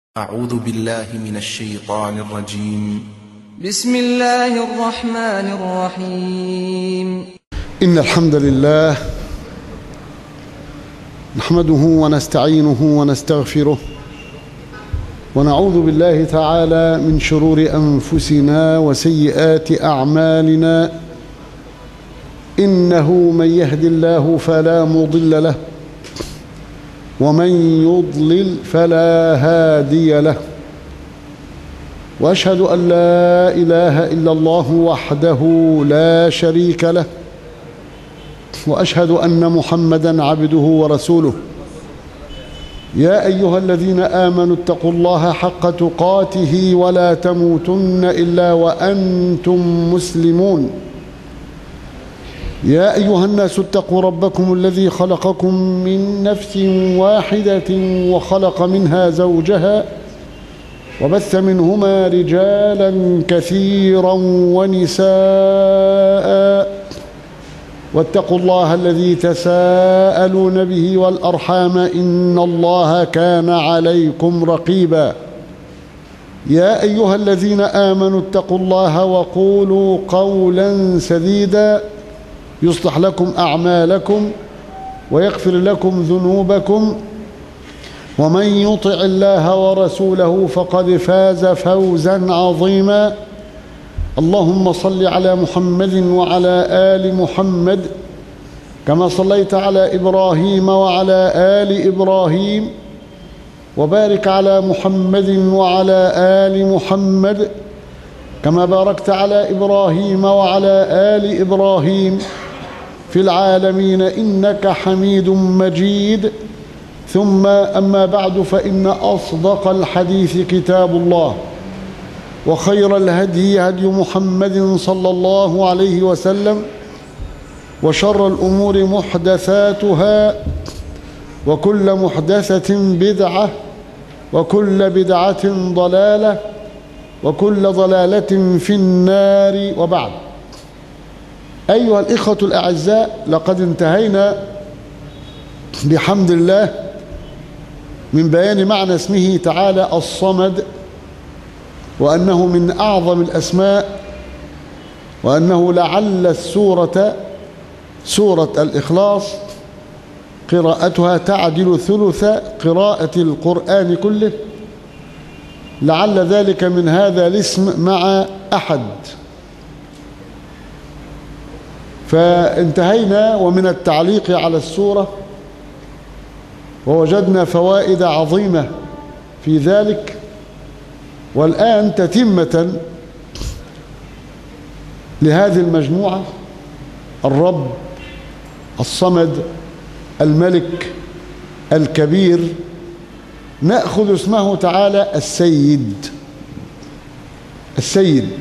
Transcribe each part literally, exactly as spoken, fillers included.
أعوذ بالله من الشيطان الرجيم. بسم الله الرحمن الرحيم. إن الحمد لله نحمده ونستعينه ونستغفره ونعوذ بالله تعالى من شرور أنفسنا وسيئات أعمالنا. إنه من يهد الله فلا مضل له ومن يضلل فلا هادي له، وأشهد أن لا إله إلا الله وحده لا شريك له، وأشهد أن محمدًا عبده ورسوله. يا أيها الذين آمنوا اتقوا الله حق تقاته ولا تموتن إلا وأنتم مسلمون. يا أيها الناس اتقوا ربكم الذي خلقكم من نفس واحدة وخلق منها زوجها وبث منهما رجالا كثيرا ونساء، واتقوا الله الذي تساءلون به والأرحام إن الله كان عليكم رقيبا. يا أيها الذين آمنوا اتقوا الله وقولوا قولا سديدا يصلح لكم أعمالكم ويغفر لكم ذنوبكم، ومن يطع الله ورسوله فقد فاز فوزا عظيما. اللهم صل على محمد وعلى آل محمد كما صليت على إبراهيم وعلى آل إبراهيم، وبارك على محمد وعلى آل محمد كما باركت على إبراهيم وعلى آل إبراهيم في العالمين إنك حميد مجيد. ثم أما بعد، فإن أصدق الحديث كتاب الله، وخير الهدي هدي محمد صلى الله عليه وسلم، وشر الأمور محدثاتها، وكل محدثة بدعة، وكل بدعة ضلالة، وكل ضلالة في النار. وبعد، أيها الإخوة الأعزاء، لقد انتهينا بحمد الله من بيان معنى اسمه تعالى الصمد، وأنه من أعظم الأسماء، وأنه لعل السورة سورة الإخلاص قراءتها تعدل ثلث قراءة القرآن كله، لعل ذلك من هذا الاسم مع أحد. فانتهينا ومن التعليق على السورة، ووجدنا فوائد عظيمة في ذلك. والآن تتمة لهذه المجموعة: الرب الصمد الملك الكبير، نأخذ اسمه تعالى السيد. السيد،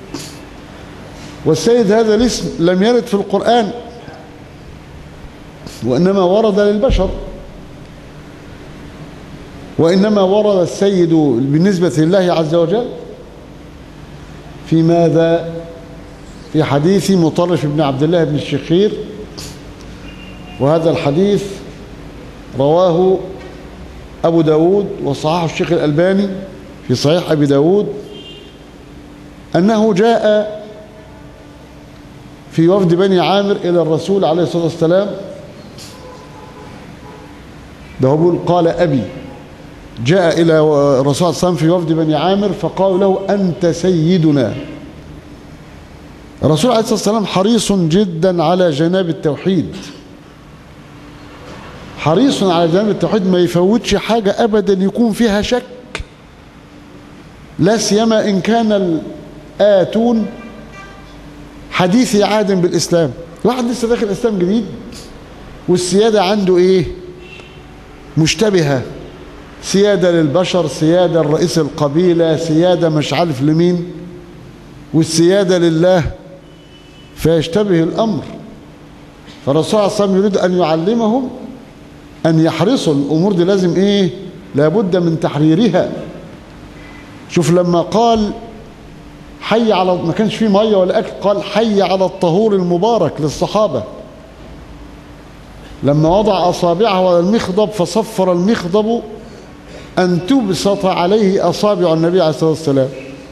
والسيد هذا الاسم لم يرد في القرآن، وإنما ورد للبشر، وإنما ورد السيد بالنسبة لله عز وجل في ماذا؟ في حديث مطرف بن عبد الله بن الشخير، وهذا الحديث رواه أبو داود وصححه الشيخ الألباني في صحيح أبي داود، أنه جاء في وفد بني عامر إلى الرسول عليه الصلاة والسلام. ده هو بيقول قال أبي جاء إلى الرسول صلى الله عليه وسلم في وفد بني عامر فقالوا له أنت سيدنا. الرسول عليه الصلاة والسلام حريص جدا على جناب التوحيد، حريص على جناب التوحيد، ما يفوتش حاجة أبدا يكون فيها شك، لا سيما إن كان الآتون حديثي عهد بالإسلام. واحد لسه داخل الإسلام جديد والسيادة عنده إيه؟ مشتبهة، سيادة للبشر، سيادة لرئيس القبيلة، سيادة مش عارف لمين، والسيادة لله، فيشتبه الأمر. فالرسول صلى الله عليه وسلم يريد أن يعلمهم أن يحرصوا الأمور دي، لازم إيه؟ لابد من تحريرها. شوف لما قال حي على، ما كانش فيه مية ولا أكل، قال حي على الطهور المبارك للصحابة. لما وضع أصابعه على المخضب فصفر المخضب أن تبسط عليه أصابع النبي عليه الصلاة والسلام،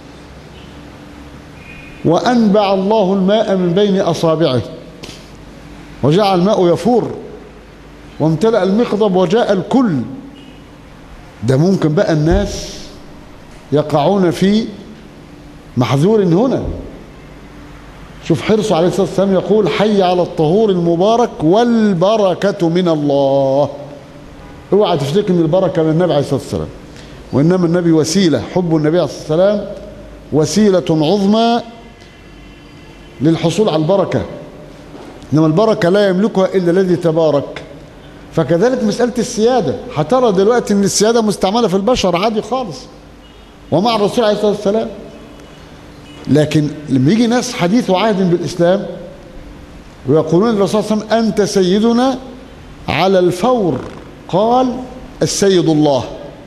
وأنبع الله الماء من بين أصابعه وجعل الماء يفور وامتلأ المخضب وجاء الكل. ده ممكن بقى الناس يقعون في محذور هنا. شوف حرصه عليه الصلاة والسلام يقول حي على الطهور المبارك والبركة من الله. اوعى تفتكر ان البركة من النبي عليه الصلاة والسلام، وإنما النبي وسيلة. حب النبي عليه الصلاة والسلام وسيلة عظمى للحصول على البركة، إنما البركة لا يملكها إلا الذي تبارك. فكذلك مسألة السيادة، هترى دلوقتي ان السيادة مستعملة في البشر عادي خالص ومع الرسول عليه الصلاة والسلام. لكن لما يجي ناس حديث عهد بالإسلام ويقولون للرسول صلى الله عليه وسلم أنت سيدنا، على الفور قال السيد الله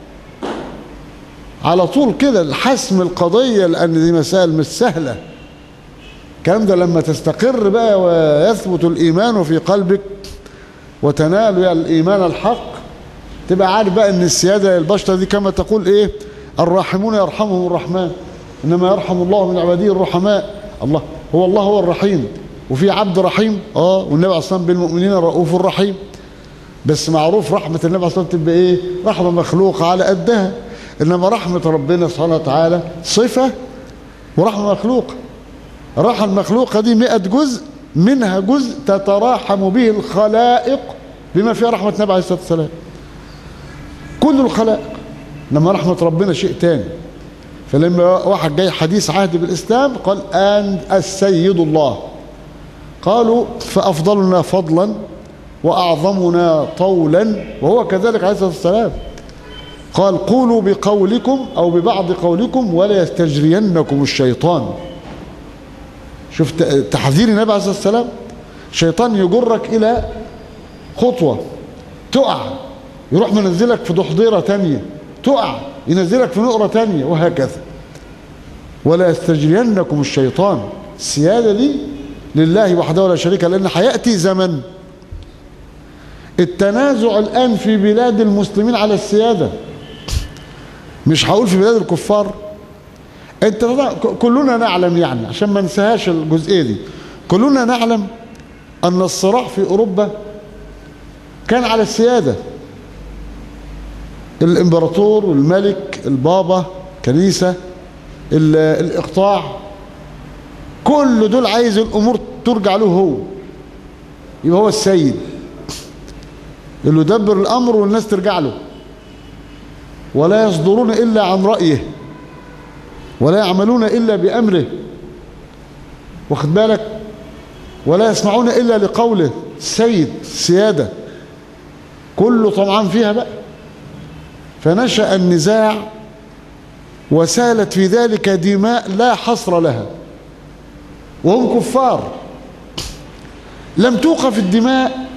على طول كده الحسم القضية، لأن دي مسائل مش سهلة. الكلام ده لما تستقر بقى ويثبت الإيمان في قلبك وتنال يعني الإيمان الحق، تبقى عارف بقى أن السيادة البشرة دي كما تقول إيه الراحمون يرحمهم الرحمن، إنما يرحم الله من عباده الرحماء. الله هو الله هو الرحيم، وفي عبد رحيم اه والنبي عليه الصلاة والسلام بالمؤمنين الرؤوف الرحيم. بس معروف رحمة النبي عليه الصلاة والسلام تبقى إيه؟ رحمة مخلوقة على قدها، إنما رحمة ربنا سبحانه وتعالى صفة ورحمة مخلوقة. الرحمة المخلوقة دي مئة جزء، منها جزء تتراحم به الخلائق بما فيها رحمة النبي عليه الصلاة والسلام، كل الخلائق. لما رحمة ربنا شيء تاني. فلما واحد جاي حديث عهد بالإسلام قال أن السيد الله، قالوا فأفضلنا فضلا وأعظمنا طولا، وهو كذلك عليه الصلاة والسلام قال قولوا بقولكم أو ببعض قولكم ولا يستجرينكم الشيطان. شفت تحذير النبي عليه الصلاة والسلام، الشيطان يجرك إلى خطوة تقع، يروح منزلك في ضحضيرة تانية، تقع ينزلك في نقرة تانية، وهكذا. ولا يستجرينكم الشيطان. السيادة دي لله وحده ولا شريك له، لأن هيأتي زمن التنازع الآن في بلاد المسلمين على السيادة، مش هقول في بلاد الكفار. انت كلنا نعلم يعني عشان ما ننساهاش الجزئية دي، كلنا نعلم أن الصراع في أوروبا كان على السيادة، الإمبراطور والملك البابا كنيسة الإقطاع، كل دول عايز الأمور ترجع له هو، يبقى هو السيد اللي يدبر الأمر والناس ترجع له، ولا يصدرون إلا عن رأيه ولا يعملون إلا بأمره، واخد بالك، ولا يسمعون إلا لقوله. السيد السيادة كله طمعان فيها بقى. فنشأ النزاع وسالت في ذلك دماء لا حصر لها، وهم كفار. لم توقف الدماء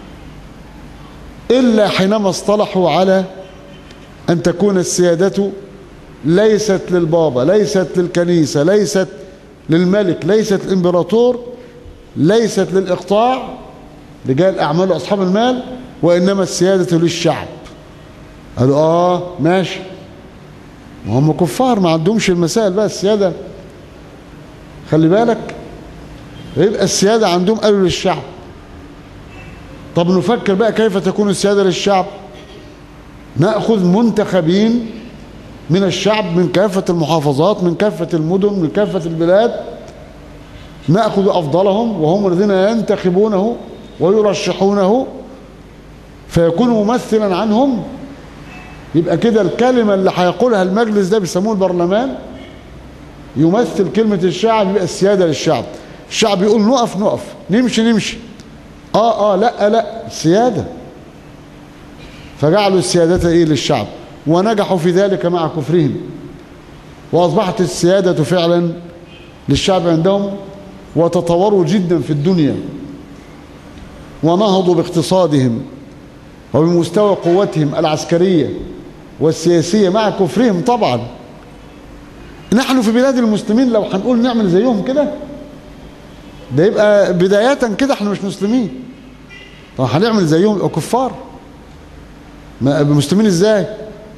إلا حينما اصطلحوا على أن تكون السيادة ليست للبابا، ليست للكنيسة، ليست للملك، ليست للإمبراطور، ليست للإقطاع رجال أعمال وأصحاب المال، وإنما السيادة للشعب. قالوا آه ماشي، وهم كفار ما عندهمش المسائل بقى السيادة، خلي بالك، يبقى السيادة عندهم قالوا للشعب. طب نفكر بقى كيف تكون السيادة للشعب. نأخذ منتخبين من الشعب من كافة المحافظات، من كافة المدن، من كافة البلاد، نأخذ أفضلهم وهم الذين ينتخبونه ويرشحونه، فيكون ممثلا عنهم. يبقى كده الكلمة اللي هيقولها المجلس ده بيسموه البرلمان يمثل كلمة الشعب، يبقى السيادة للشعب. الشعب يقول نقف نقف، نمشي نمشي، اه اه لا لا، سيادة. فجعلوا السيادة ايه للشعب، ونجحوا في ذلك مع كفرهم، واصبحت السيادة فعلا للشعب عندهم، وتطوروا جدا في الدنيا، ونهضوا باقتصادهم وبمستوى قوتهم العسكرية والسياسية مع كفرهم. طبعا نحن في بلاد المسلمين لو هنقول نعمل زيهم كده، ده يبقى بداية كده احنا مش مسلمين. طب هنعمل زيهم يبقى كفار. مسلمين ازاي؟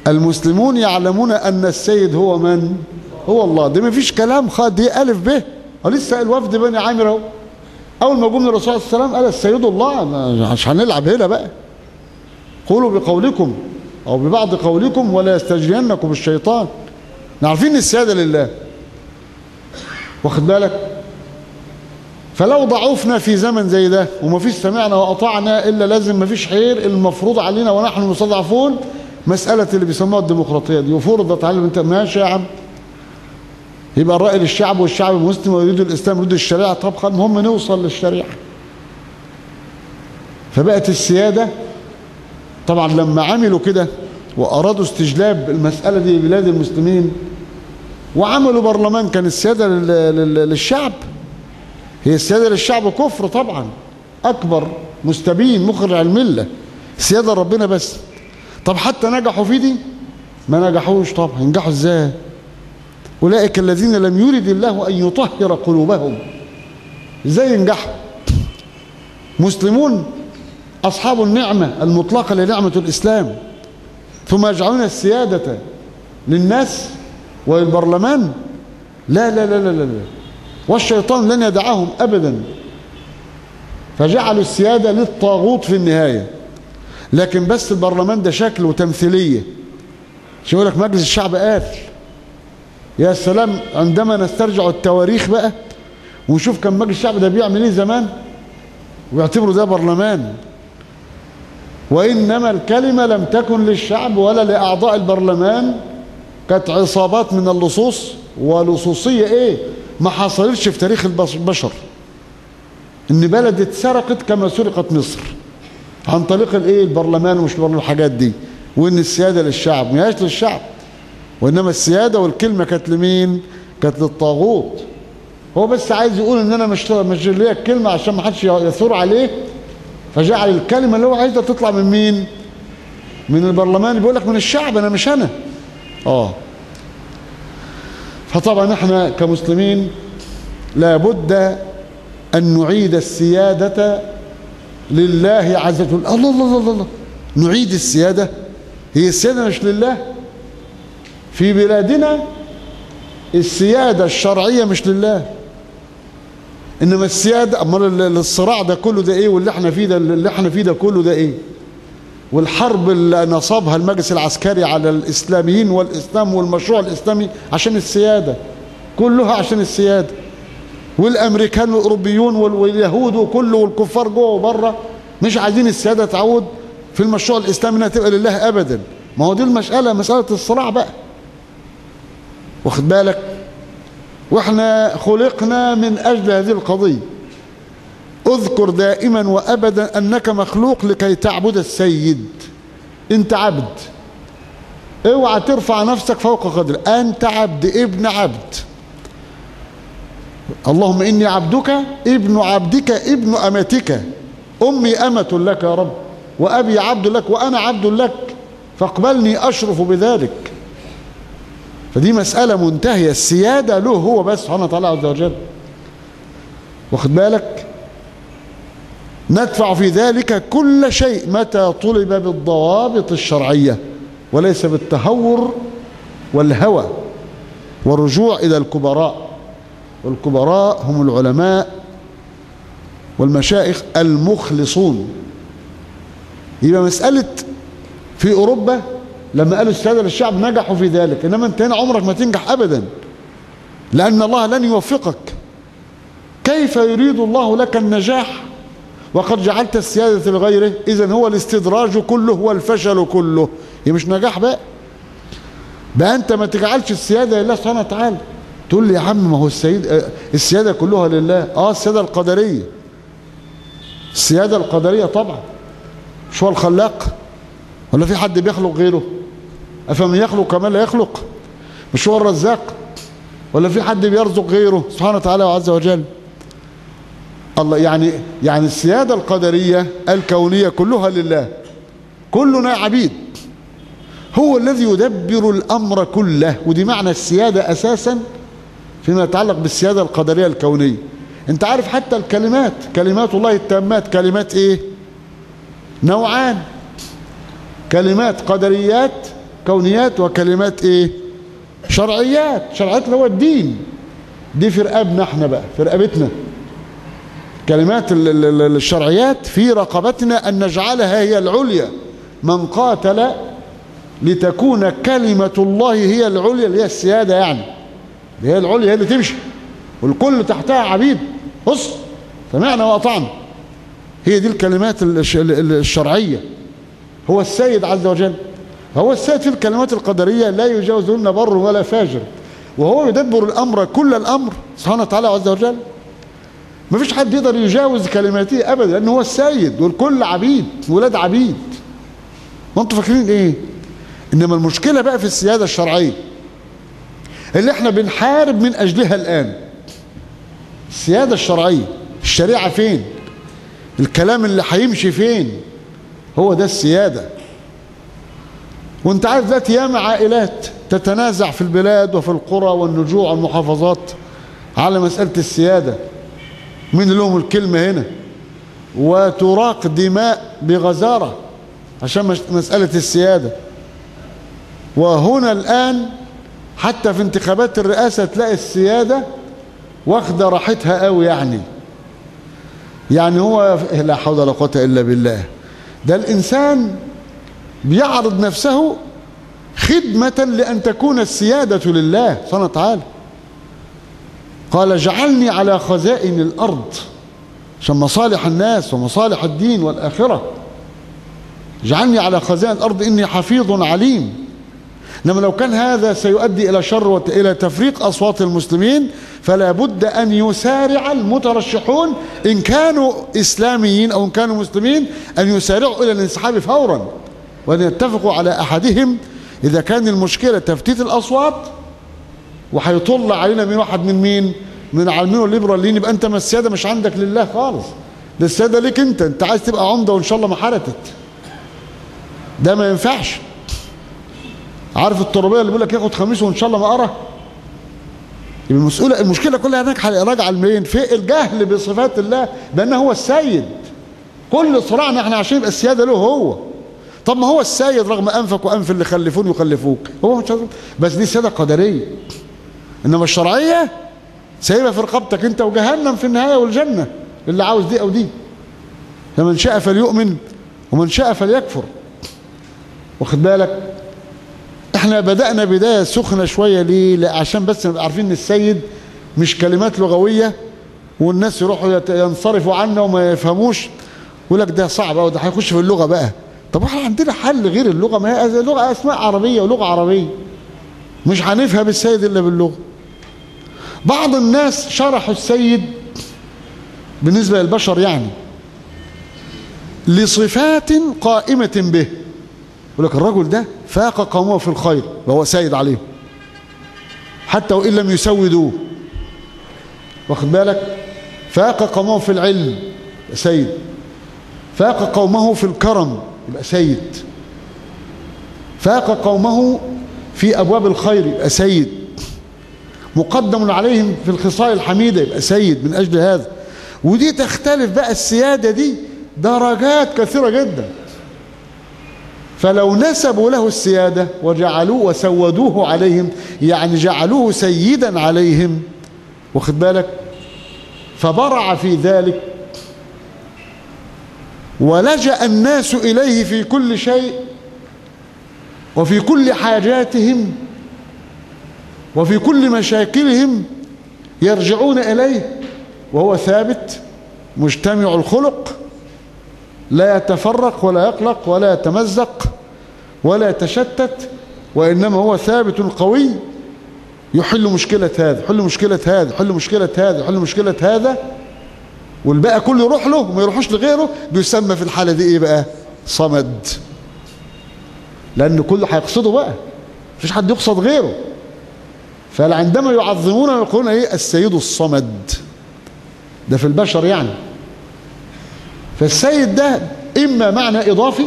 المسلمون يعلمون أن السيد هو من؟ هو الله. ده ما فيش كلام خالص، دي ألف به. ولسه الوفد بني عامر اهو، أول ما جم للرسول صلى الله عليه وسلم قال السيد الله، مش هنلعب هنا بقى. قولوا بقولكم أو ببعض قولكم ولا يستجرينكم الشيطان. عارفين السيادة لله، واخد بالك؟ فلو ضعفنا في زمن زي ده وما فيش سمعنا وأطعنا إلا لازم ما فيش خير، المفروض علينا ونحن مستضعفون مسألة اللي بيسموها الديمقراطية دي، وفرضت عليهم. انت ماشي يا عم، يبقى الرأي للشعب والشعب المسلم ويريد الإسلام يريد الشريعة، طب المهم نوصل للشريعة. فبقت السيادة طبعا لما عملوا كده وأرادوا استجلاب المسألة دي لبلاد المسلمين وعملوا برلمان كان السيادة للشعب، هي السيادة للشعب كفر طبعا أكبر مستبين مخرج الملة، سيادة ربنا بس. طب حتى نجحوا في دي؟ ما نجحوش طبعا. ينجحوا ازاي؟ أولئك الذين لم يرد الله أن يطهر قلوبهم. ازاي ينجحوا؟ مسلمون أصحاب النعمة المطلقة لنعمة الإسلام، ثم يجعلون السيادة للناس والبرلمان؟ لا لا لا لا لا, لا. والشيطان لن يدعهم أبدا، فجعلوا السيادة للطاغوت في النهاية. لكن بس البرلمان ده شكل وتمثيلية. شو يقول لك مجلس الشعب قال يا سلام، عندما نسترجع التواريخ بقى ونشوف كان مجلس الشعب ده بيعمل ايه زمان ويعتبروا ده برلمان. وإنما الكلمة لم تكن للشعب ولا لأعضاء البرلمان، كانت عصابات من اللصوص، ولصوصية ايه ما حصلتش في تاريخ البشر، ان بلد اتسرقت كما سرقت مصر عن طريق الايه البرلمان ومش برلمان الحاجات دي. وان السيادة للشعب، ما هياش للشعب، وانما السيادة والكلمة كانت لمين؟ كانت للطاغوت. هو بس عايز يقول ان انا مش مش ليا الكلمة عشان ما حدش يثور عليه، فجعل الكلمة اللي هو عايزها تطلع من مين؟ من البرلمان. بيقول لك من الشعب، انا مش انا. اه فطبعا احنا كمسلمين لابد ان نعيد السيادة لله عز وجل. الله الله الله الله، نعيد السيادة. هي السيادة مش لله في بلادنا، السيادة الشرعية مش لله، انما السيادة. امال الصراع ده كله ده ايه؟ واللي احنا فيه ده اللي احنا فيه ده كله ده ايه؟ والحرب اللي نصبها المجلس العسكري على الاسلاميين والاسلام والمشروع الاسلامي عشان السيادة، كلها عشان السيادة. والامريكان والاوروبيون واليهود وكله والكفار جوه وبره مش عايزين السيادة تعود في المشروع الاسلامي انها تبقى لله ابدا. ما هو دي المسألة، مسألة الصراع بقى، واخد بالك؟ واحنا خلقنا من اجل هذه القضية. اذكر دائما وابدا انك مخلوق لكي تعبد السيد. انت عبد، اوعى ترفع نفسك فوق قدر. انت عبد، ابن عبد. اللهم اني عبدك ابن عبدك ابن امتك، امي امة لك يا رب، وابي عبد لك وانا عبد لك، فاقبلني اشرف بذلك. فدي مسألة منتهية، السيادة له هو بس سبحانه وتعالى عز وجل، واخد بالك؟ ندفع في ذلك كل شيء متى طلب بالضوابط الشرعية وليس بالتهور والهوى والرجوع إلى الكبراء. والكبراء هم العلماء والمشايخ المخلصون. يبقى مسألة في أوروبا لما قالوا السيادة للشعب نجحوا في ذلك، إنما أنت هنا عمرك ما تنجح أبدا، لأن الله لن يوفقك. كيف يريد الله لك النجاح وقد جعلت السيادة لغيره؟ إذن هو الاستدراج كله والفشل كله، هي مش نجاح بقى. بقى أنت ما تجعلش السيادة لله سبحانه وتعالى. تقول لي يا عم ما هو السيد السيادة كلها لله. آه السيادة القدرية، السيادة القدرية طبعا. مش هو الخلاق؟ ولا في حد بيخلق غيره؟ أفمن يخلق كما لا يخلق؟ مش هو الرزاق؟ ولا في حد بيرزق غيره سبحانه وتعالى وعز وجل؟ الله. يعني يعني السيادة القدرية الكونية كلها لله، كلنا عبيد، هو الذي يدبر الأمر كله. ودي معنى السيادة أساسا فيما يتعلق بالسيادة القدرية الكونية. انت عارف حتى الكلمات، كلمات الله التامات كلمات ايه؟ نوعان، كلمات قدريات كونيات وكلمات ايه شرعيات. شرعيات اللي هو الدين، دي في رقابنا احنا بقى، في رقبتنا. كلمات الشرعيات في رقبتنا أن نجعلها هي العليا. من قاتل لتكون كلمة الله هي العليا، اللي هي السيادة يعني، اللي هي العليا، هي اللي تمشي والكل تحتها عبيد. بص، سمعنا وأطعنا، هي دي الكلمات الشرعية. هو السيد عز وجل، هو السيد. في الكلمات القدرية لا يجاوزهن بر ولا فاجر، وهو يدبر الأمر كل الأمر سبحانه وتعالى عز وجل. ما فيش حد يقدر يجاوز كلماته أبدا، لأنه هو السيد والكل عبيد، ولاد عبيد. ما انتوا فاكرين ايه؟ انما المشكلة بقى في السيادة الشرعية اللي احنا بنحارب من أجلها الآن. السيادة الشرعية، الشريعة فين؟ الكلام اللي هيمشي فين؟ هو ده السيادة. وانت عارف دلوقتي ياما عائلات تتنازع في البلاد وفي القرى والنجوع والمحافظات على مسألة السيادة، مين لهم الكلمة هنا، وتراق دماء بغزارة عشان مسألة السيادة. وهنا الآن حتى في انتخابات الرئاسة تلاقي السيادة واخدة راحتها قوي. يعني يعني هو لا حول ولا قوة إلا بالله، ده الإنسان بيعرض نفسه خدمة لأن تكون السيادة لله سبحانه وتعالى. قال جعلني على خزائن الأرض، عشان مصالح الناس ومصالح الدين والآخرة. جعلني على خزائن الأرض إني حفيظ عليم. إنما لو كان هذا سيؤدي إلى شر وإلى تفريق أصوات المسلمين، فلا بد أن يسارع المترشحون إن كانوا إسلاميين أو إن كانوا مسلمين أن يسارعوا إلى الانسحاب فورا، وأن يتفقوا على أحدهم. إذا كان المشكلة تفتيت الأصوات وهيطل علينا من واحد من مين؟ من العالمين والليبراليين، يبقى أنت ما السيادة مش عندك لله خالص، ده السيادة ليك أنت. أنت عايز تبقى عمدة وإن شاء الله ما حرتت، ده ما ينفعش. عارف التربية اللي بيقول لك ياخد خميس وإن شاء الله ما أرى؟ يبقى المسؤولة المشكلة كلها هناك راجعة لمين؟ في الجهل بصفات الله بأنه هو السيد. كل صراعنا احنا عشان يبقى السيادة له هو. طب ما هو السيد رغم أنفك وأنف اللي خلفون يخلفوك، هو مش بس دي سيادة قدرية. إنما الشرعية سايبها في رقبتك أنت، وجهنم في النهاية والجنة اللي عاوز دي أو دي. فمن شاء فليؤمن ومن شاء فليكفر. واخد بالك؟ احنا بدأنا بداية سخنة شوية. ليه؟ لا عشان بس نبقى عارفين ان السيد مش كلمات لغوية والناس يروحوا ينصرفوا عنا وما يفهموش، يقول لك ده صعب أو ده هيخش في اللغة بقى. طب احنا عندنا حل غير اللغة، ما هي اللغة اسماء عربية ولغة عربية، مش هنفهم السيد الا باللغة. بعض الناس شرحوا السيد بالنسبة للبشر يعني لصفات قائمة به. يقول لك الرجل ده فاق قومه في الخير وهو سيد عليهم حتى وإن لم يسودوه. واخد بالك؟ فاق قومه في العلم يبقى سيد، فاق قومه في الكرم يبقى سيد، فاق قومه في أبواب الخير يبقى سيد، مقدم عليهم في الخصال الحميدة يبقى سيد من أجل هذا. ودي تختلف بقى السيادة دي درجات كثيرة جدا. فلو نسبوا له السيادة وجعلوه وسودوه عليهم، يعني جعلوه سيدا عليهم، واخد بالك، فبرع في ذلك ولجأ الناس إليه في كل شيء وفي كل حاجاتهم وفي كل مشاكلهم يرجعون إليه، وهو ثابت مجتمع الخلق، لا يتفرق ولا يقلق ولا يتمزق ولا يتشتت، وإنما هو ثابت قوي يحل مشكلة هذا، يحل مشكلة هذا، يحل مشكلة هذا، يحل مشكلة هذا، والباقي كله يروح له وما يروحوش لغيره. بيسمى في الحالة دي ايه بقى؟ صمد. لأن كله هيقصده بقى، مفيش حد يقصد غيره. فعندما يعظمون ويقولون ايه؟ السيد الصمد. ده في البشر يعني. فالسيد ده إما معنى إضافي،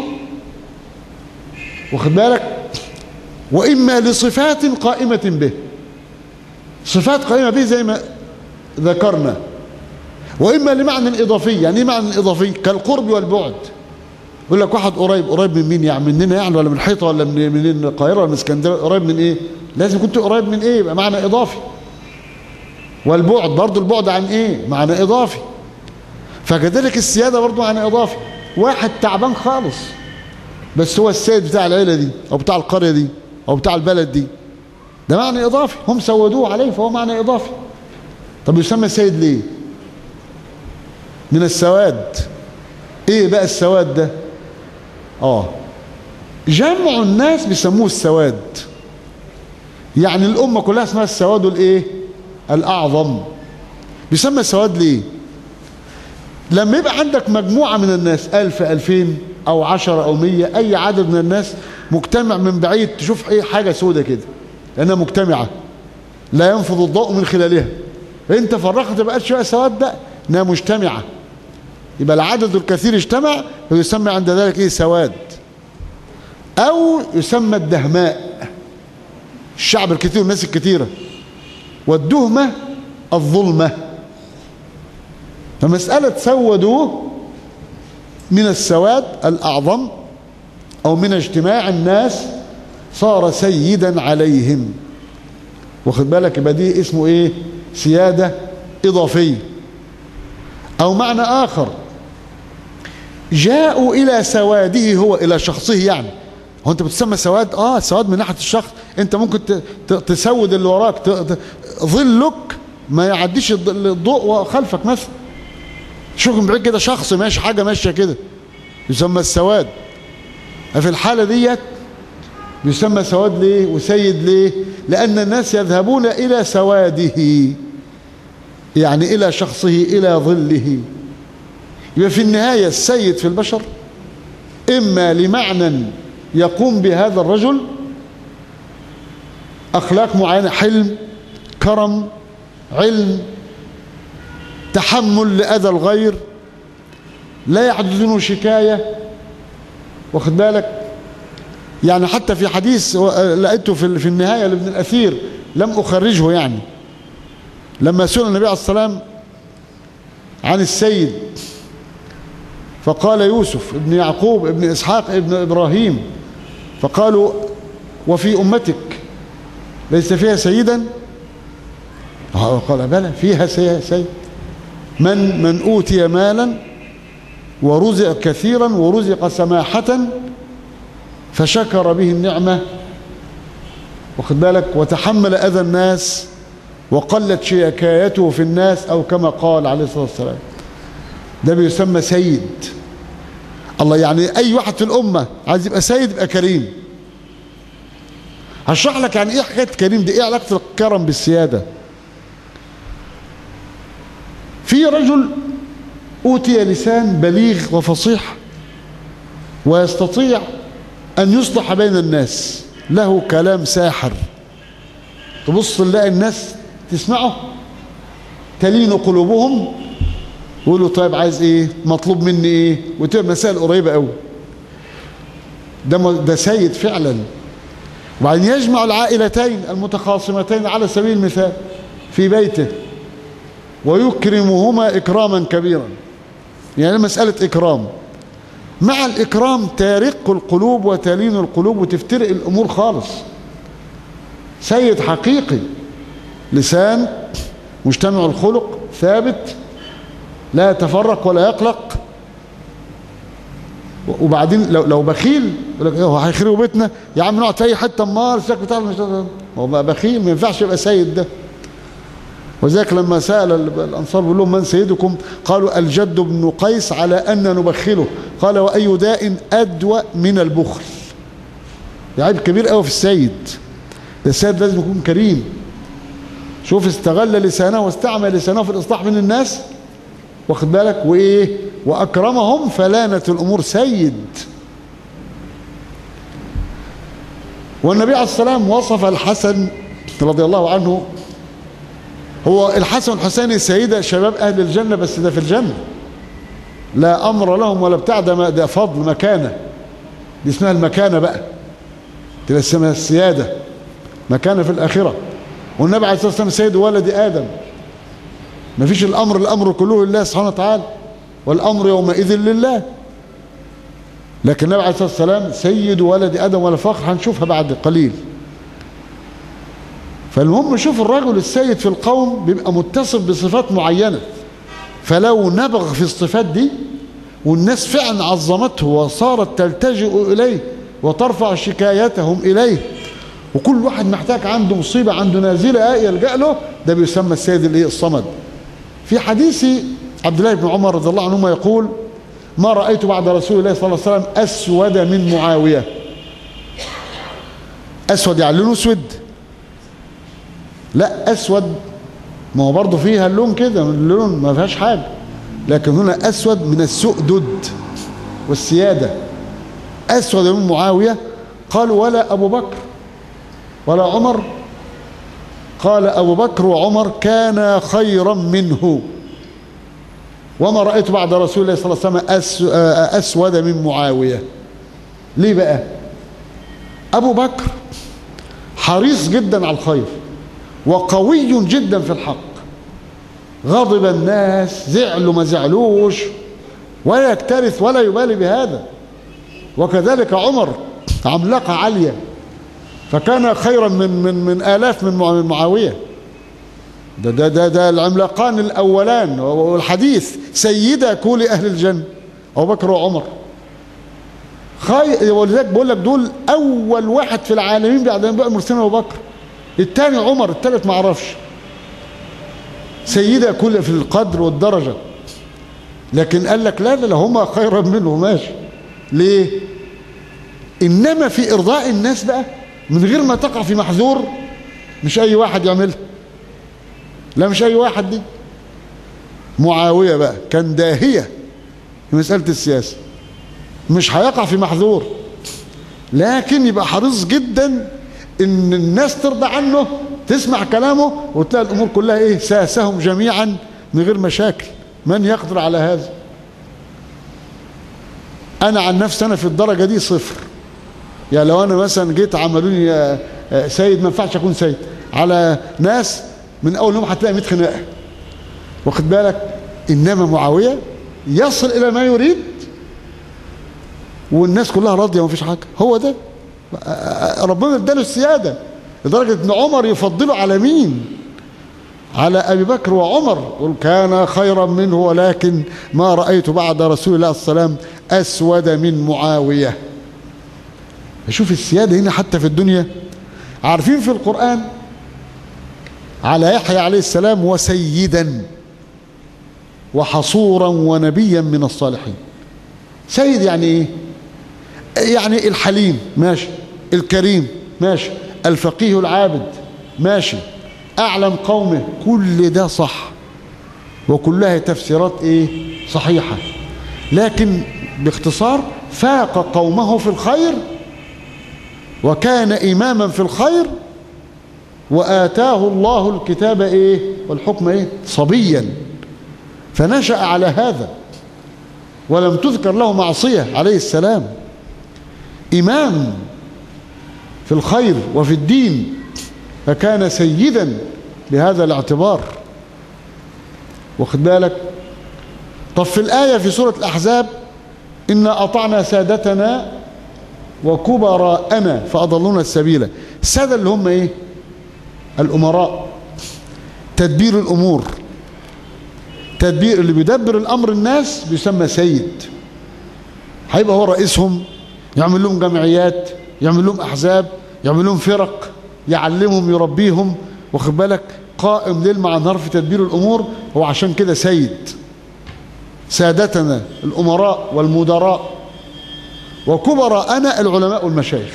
واخد بالك، وإما لصفات قائمة به، صفات قائمة به زي ما ذكرنا، وإما لمعنى إضافي. يعني إيه معنى إضافي؟ كالقرب والبعد. يقول لك واحد قريب، قريب من مين يعني؟ مننا يعني ولا من الحيطه ولا من من القاهره ولا من اسكندريه؟ قريب من ايه؟ لازم كنت قريب من ايه؟ يبقى معنى اضافي. والبعد برضه، البعد عن ايه؟ معنى اضافي. فكذلك السياده برضه معنى اضافي. واحد تعبان خالص بس هو السيد بتاع العيله دي او بتاع القريه دي او بتاع البلد دي، ده معنى اضافي، هم سودوه عليه فهو معنى اضافي. طب يسمى سيد ليه؟ من السواد. ايه بقى السواد ده؟ اه جمع الناس بيسموه السواد، يعني الامه كلها اسمها السواد الايه؟ الاعظم. بيسمى السواد ليه؟ لما يبقى عندك مجموعه من الناس، ألف ألفين او عشرة او مية، اي عدد من الناس مجتمع من بعيد تشوف ايه حاجه سودة كده لانها مجتمعه لا ينفذ الضوء من خلالها، انت فرقت بقى شويه سواد، ده انها مجتمعه، يبقى العدد الكثير اجتمع ويسمى عند ذلك ايه؟ سواد. او يسمى الدهماء، الشعب الكثير والناس الكثيره. والدهمه الظلمه. فمساله سودوه من السواد الاعظم او من اجتماع الناس صار سيدا عليهم. واخد بالك؟ يبقى دي اسمه ايه؟ سياده اضافيه. او معنى اخر، جاءوا الى سواده هو، الى شخصه يعني. هو انت بتسمى سواد؟ اه سواد من ناحيه الشخص، انت ممكن تسود اللي وراك، ظلك ما يعديش الضوء خلفك مثلا، شوف من بعيد كده شخص ماشي، حاجه ماشيه كده، يسمى السواد. ففي الحاله ديت يسمى سواد ليه وسيد ليه؟ لان الناس يذهبون الى سواده، يعني الى شخصه، الى ظله. يبقى في النهايه السيد في البشر اما لمعنى يقوم بهذا الرجل اخلاق معينه، حلم، كرم، علم، تحمل لاذى الغير، لا يحدث شكايه. واخد بالك؟ يعني حتى في حديث لقيته في النهايه لابن الاثير، لم اخرجه يعني، لما سئل النبي عليه الصلاه والسلام عن السيد فقال يوسف ابن يعقوب ابن اسحاق ابن ابراهيم، فقالوا وفي امتك ليس فيها سيدا؟ قال بلى فيها سيد. من من اوتي مالا ورزق كثيرا ورزق سماحه فشكر به النعمه، واخد بالك، وتحمل اذى الناس وقلت شكايته في الناس، او كما قال عليه الصلاه والسلام، ده بيسمى سيد. الله، يعني اي واحد في الامه عايز يبقى سيد يبقى كريم. هشرح لك يعني ايه حكايه كريم دي، ايه علاقه الكرم بالسياده. في رجل اوتي لسان بليغ وفصيح ويستطيع ان يصلح بين الناس، له كلام ساحر، تبص تلاقي الناس تسمعه تلين قلوبهم، يقول له طيب عايز ايه؟ مطلوب مني ايه؟ وتبقى مسائل قريبه قوي. ده ده سيد فعلا. وبعدين يجمع العائلتين المتخاصمتين على سبيل المثال في بيته ويكرمهما اكراما كبيرا. يعني مساله اكرام، مع الاكرام ترق القلوب وتلين القلوب وتفترق الامور خالص. سيد حقيقي، لسان مجتمع الخلق ثابت لا يتفرق ولا يقلق. وبعدين لو لو بخيل يقول لك ايه هو هيخربوا بيتنا يا عم، نقعد في اي حته امال الساك بتاعنا، هو بقى بخيل ما ينفعش يبقى سيد ده. وذلك لما سال الانصار بيقول لهم من سيدكم؟ قالوا الجد بن قيس على ان نبخله. قال واي داء ادوى من البخل. ده عيب كبير قوي في السيد. ده السيد لازم يكون كريم. شوف استغل لسانه واستعمل لسانه في الاصلاح بين الناس، واخد بالك، وايه، واكرمهم فلانت الامور. سيد. والنبي عليه الصلاه والسلام وصف الحسن رضي الله عنه، هو الحسن والحسين سيدة شباب اهل الجنه، بس ده في الجنه لا امر لهم ولا بتاع، ده ده فضل مكانه، دي اسمها المكانه بقى، تبقى اسمها السياده، مكانه في الاخره. والنبي عليه الصلاه والسلام سيد ولد ادم، ما فيش الامر، الامر كله لله سبحانه وتعالى، والامر يومئذ لله. لكن النبي عليه الصلاة والسلام سيد ولد آدم ولا فخر، هنشوفها بعد قليل. فالمهم شوف الرجل السيد في القوم بيبقى متصف بصفات معينة، فلو نبغ في الصفات دي والناس فعلا عظمته وصارت تلتجئ إليه وترفع شكايتهم إليه، وكل واحد محتاج عنده مصيبة عنده نازلة يلجأ له، ده بيسمى السيد الايه الصمد. في حديث عبد الله بن عمر رضي الله عنهما يقول: ما رأيت بعد رسول الله صلى الله عليه وسلم أسود من معاوية. أسود يعني لونه أسود؟ لا، أسود ما هو برضه فيها اللون كده، اللون ما فيهاش حاجة، لكن هنا أسود من السؤدد والسيادة. أسود من معاوية. قالوا: ولا أبو بكر ولا عمر؟ قال: أبو بكر وعمر كانا خيرا منه، وما رأيت بعد رسول الله صلى الله عليه وسلم أسود من معاوية. ليه بقى؟ أبو بكر حريص جدا على الخير وقوي جدا في الحق، غضب الناس زعلوا ما زعلوش ولا يكترث ولا يبالي بهذا. وكذلك عمر عملاقة عالية، فكان خيرا من من من آلاف من معاوية. ده ده ده ده العملاقان الأولان، والحديث سيدا كل أهل الجنة أبو بكر وعمر. خير، ولذلك بقول لك دول أول واحد في العالمين بعد الأنبياء المرسلين أبو بكر، الثاني عمر، الثالث ما أعرفش. سيدا كل في القدر والدرجة، لكن قال لك لا ده هما خيرا منه. ماشي، ليه؟ إنما في إرضاء الناس بقى من غير ما تقع في محذور، مش أي واحد يعملها. لا مش أي واحد. دي معاوية بقى كان داهية في مسألة السياسة، مش هيقع في محذور، لكن يبقى حريص جدا إن الناس ترضى عنه، تسمع كلامه، وتلاقي الأمور كلها إيه ساسهم جميعا من غير مشاكل. من يقدر على هذا؟ أنا عن نفسي أنا في الدرجة دي صفر. يعني لو أنا مثلا جيت عملوني سيد، ما ينفعش أكون سيد على ناس من أول يوم هتلاقي مية خناقة، واخد بالك؟ إنما معاوية يصل إلى ما يريد والناس كلها راضية ومفيش حاجة. هو ده ربنا اداله السيادة، لدرجة إن عمر يفضله على مين؟ على أبي بكر وعمر. قل كان خيرا منه ولكن ما رأيت بعد رسول الله صلى الله عليه وسلم أسود من معاوية. شوف السيادة هنا حتى في الدنيا. عارفين في القرآن على يحيى عليه السلام وسيدا وحصورا ونبيا من الصالحين. سيد يعني ايه؟ يعني الحليم ماشي، الكريم ماشي، الفقيه العابد ماشي، أعلم قومه، كل ده صح، وكلها تفسيرات ايه صحيحة. لكن باختصار فاق قومه في الخير وكان إماما في الخير، وآتاه الله الكتاب ايه والحكم ايه صبيا، فنشأ على هذا ولم تذكر له معصية عليه السلام. إمام في الخير وفي الدين، فكان سيدا بهذا الاعتبار، واخد بالك؟ طب في الآية في سورة الأحزاب: إنا أطعنا سادتنا وكبراءنا فأضلونا السبيل. السادة اللي هم ايه؟ الأمراء، تدبير الأمور، تدبير اللي بيدبر الأمر الناس بيسمى سيد. هيبقى هو رئيسهم، يعمل لهم جمعيات، يعمل لهم أحزاب، يعمل لهم فرق، يعلمهم، يربيهم، واخد بالك؟ قائم ليل مع نهار في تدبير الأمور. هو عشان كده سيد. سادتنا الأمراء والمدراء، وكبراءنا العلماء والمشايخ،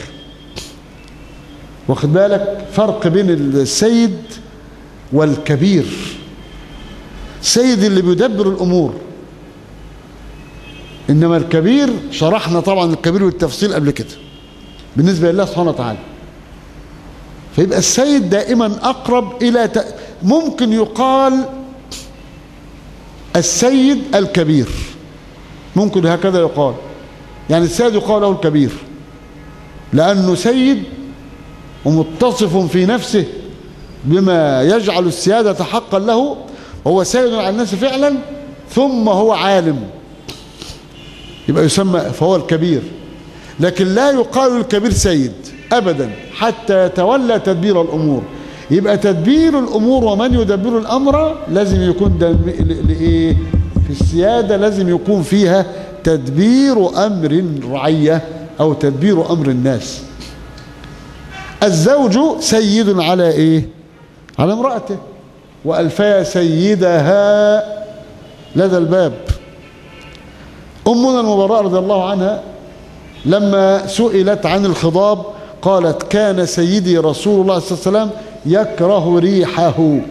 واخد بالك؟ فرق بين السيد والكبير. السيد اللي بيدبر الأمور، إنما الكبير شرحنا طبعا الكبير والتفصيل قبل كده بالنسبة لله سبحانه وتعالى. فيبقى السيد دائما أقرب إلى ت... ممكن يقال السيد الكبير، ممكن هكذا يقال. يعني السيد يقال له الكبير لأنه سيد ومتصف في نفسه بما يجعل السيادة حقا له، وهو سيد على الناس فعلا، ثم هو عالم، يبقى يسمى فهو الكبير. لكن لا يقال للكبير سيد أبدا حتى يتولى تدبير الأمور. يبقى تدبير الأمور ومن يدبر الأمر لازم يكون لإيه؟ في السيادة لازم يكون فيها تدبير أمر رعية أو تدبير أمر الناس. الزوج سيد على إيه؟ على امرأته، وألفيا سيدها لدى الباب. أمنا المبرأة رضي الله عنها لما سئلت عن الخضاب قالت كان سيدي رسول الله صلى الله عليه وسلم يكره ريحه.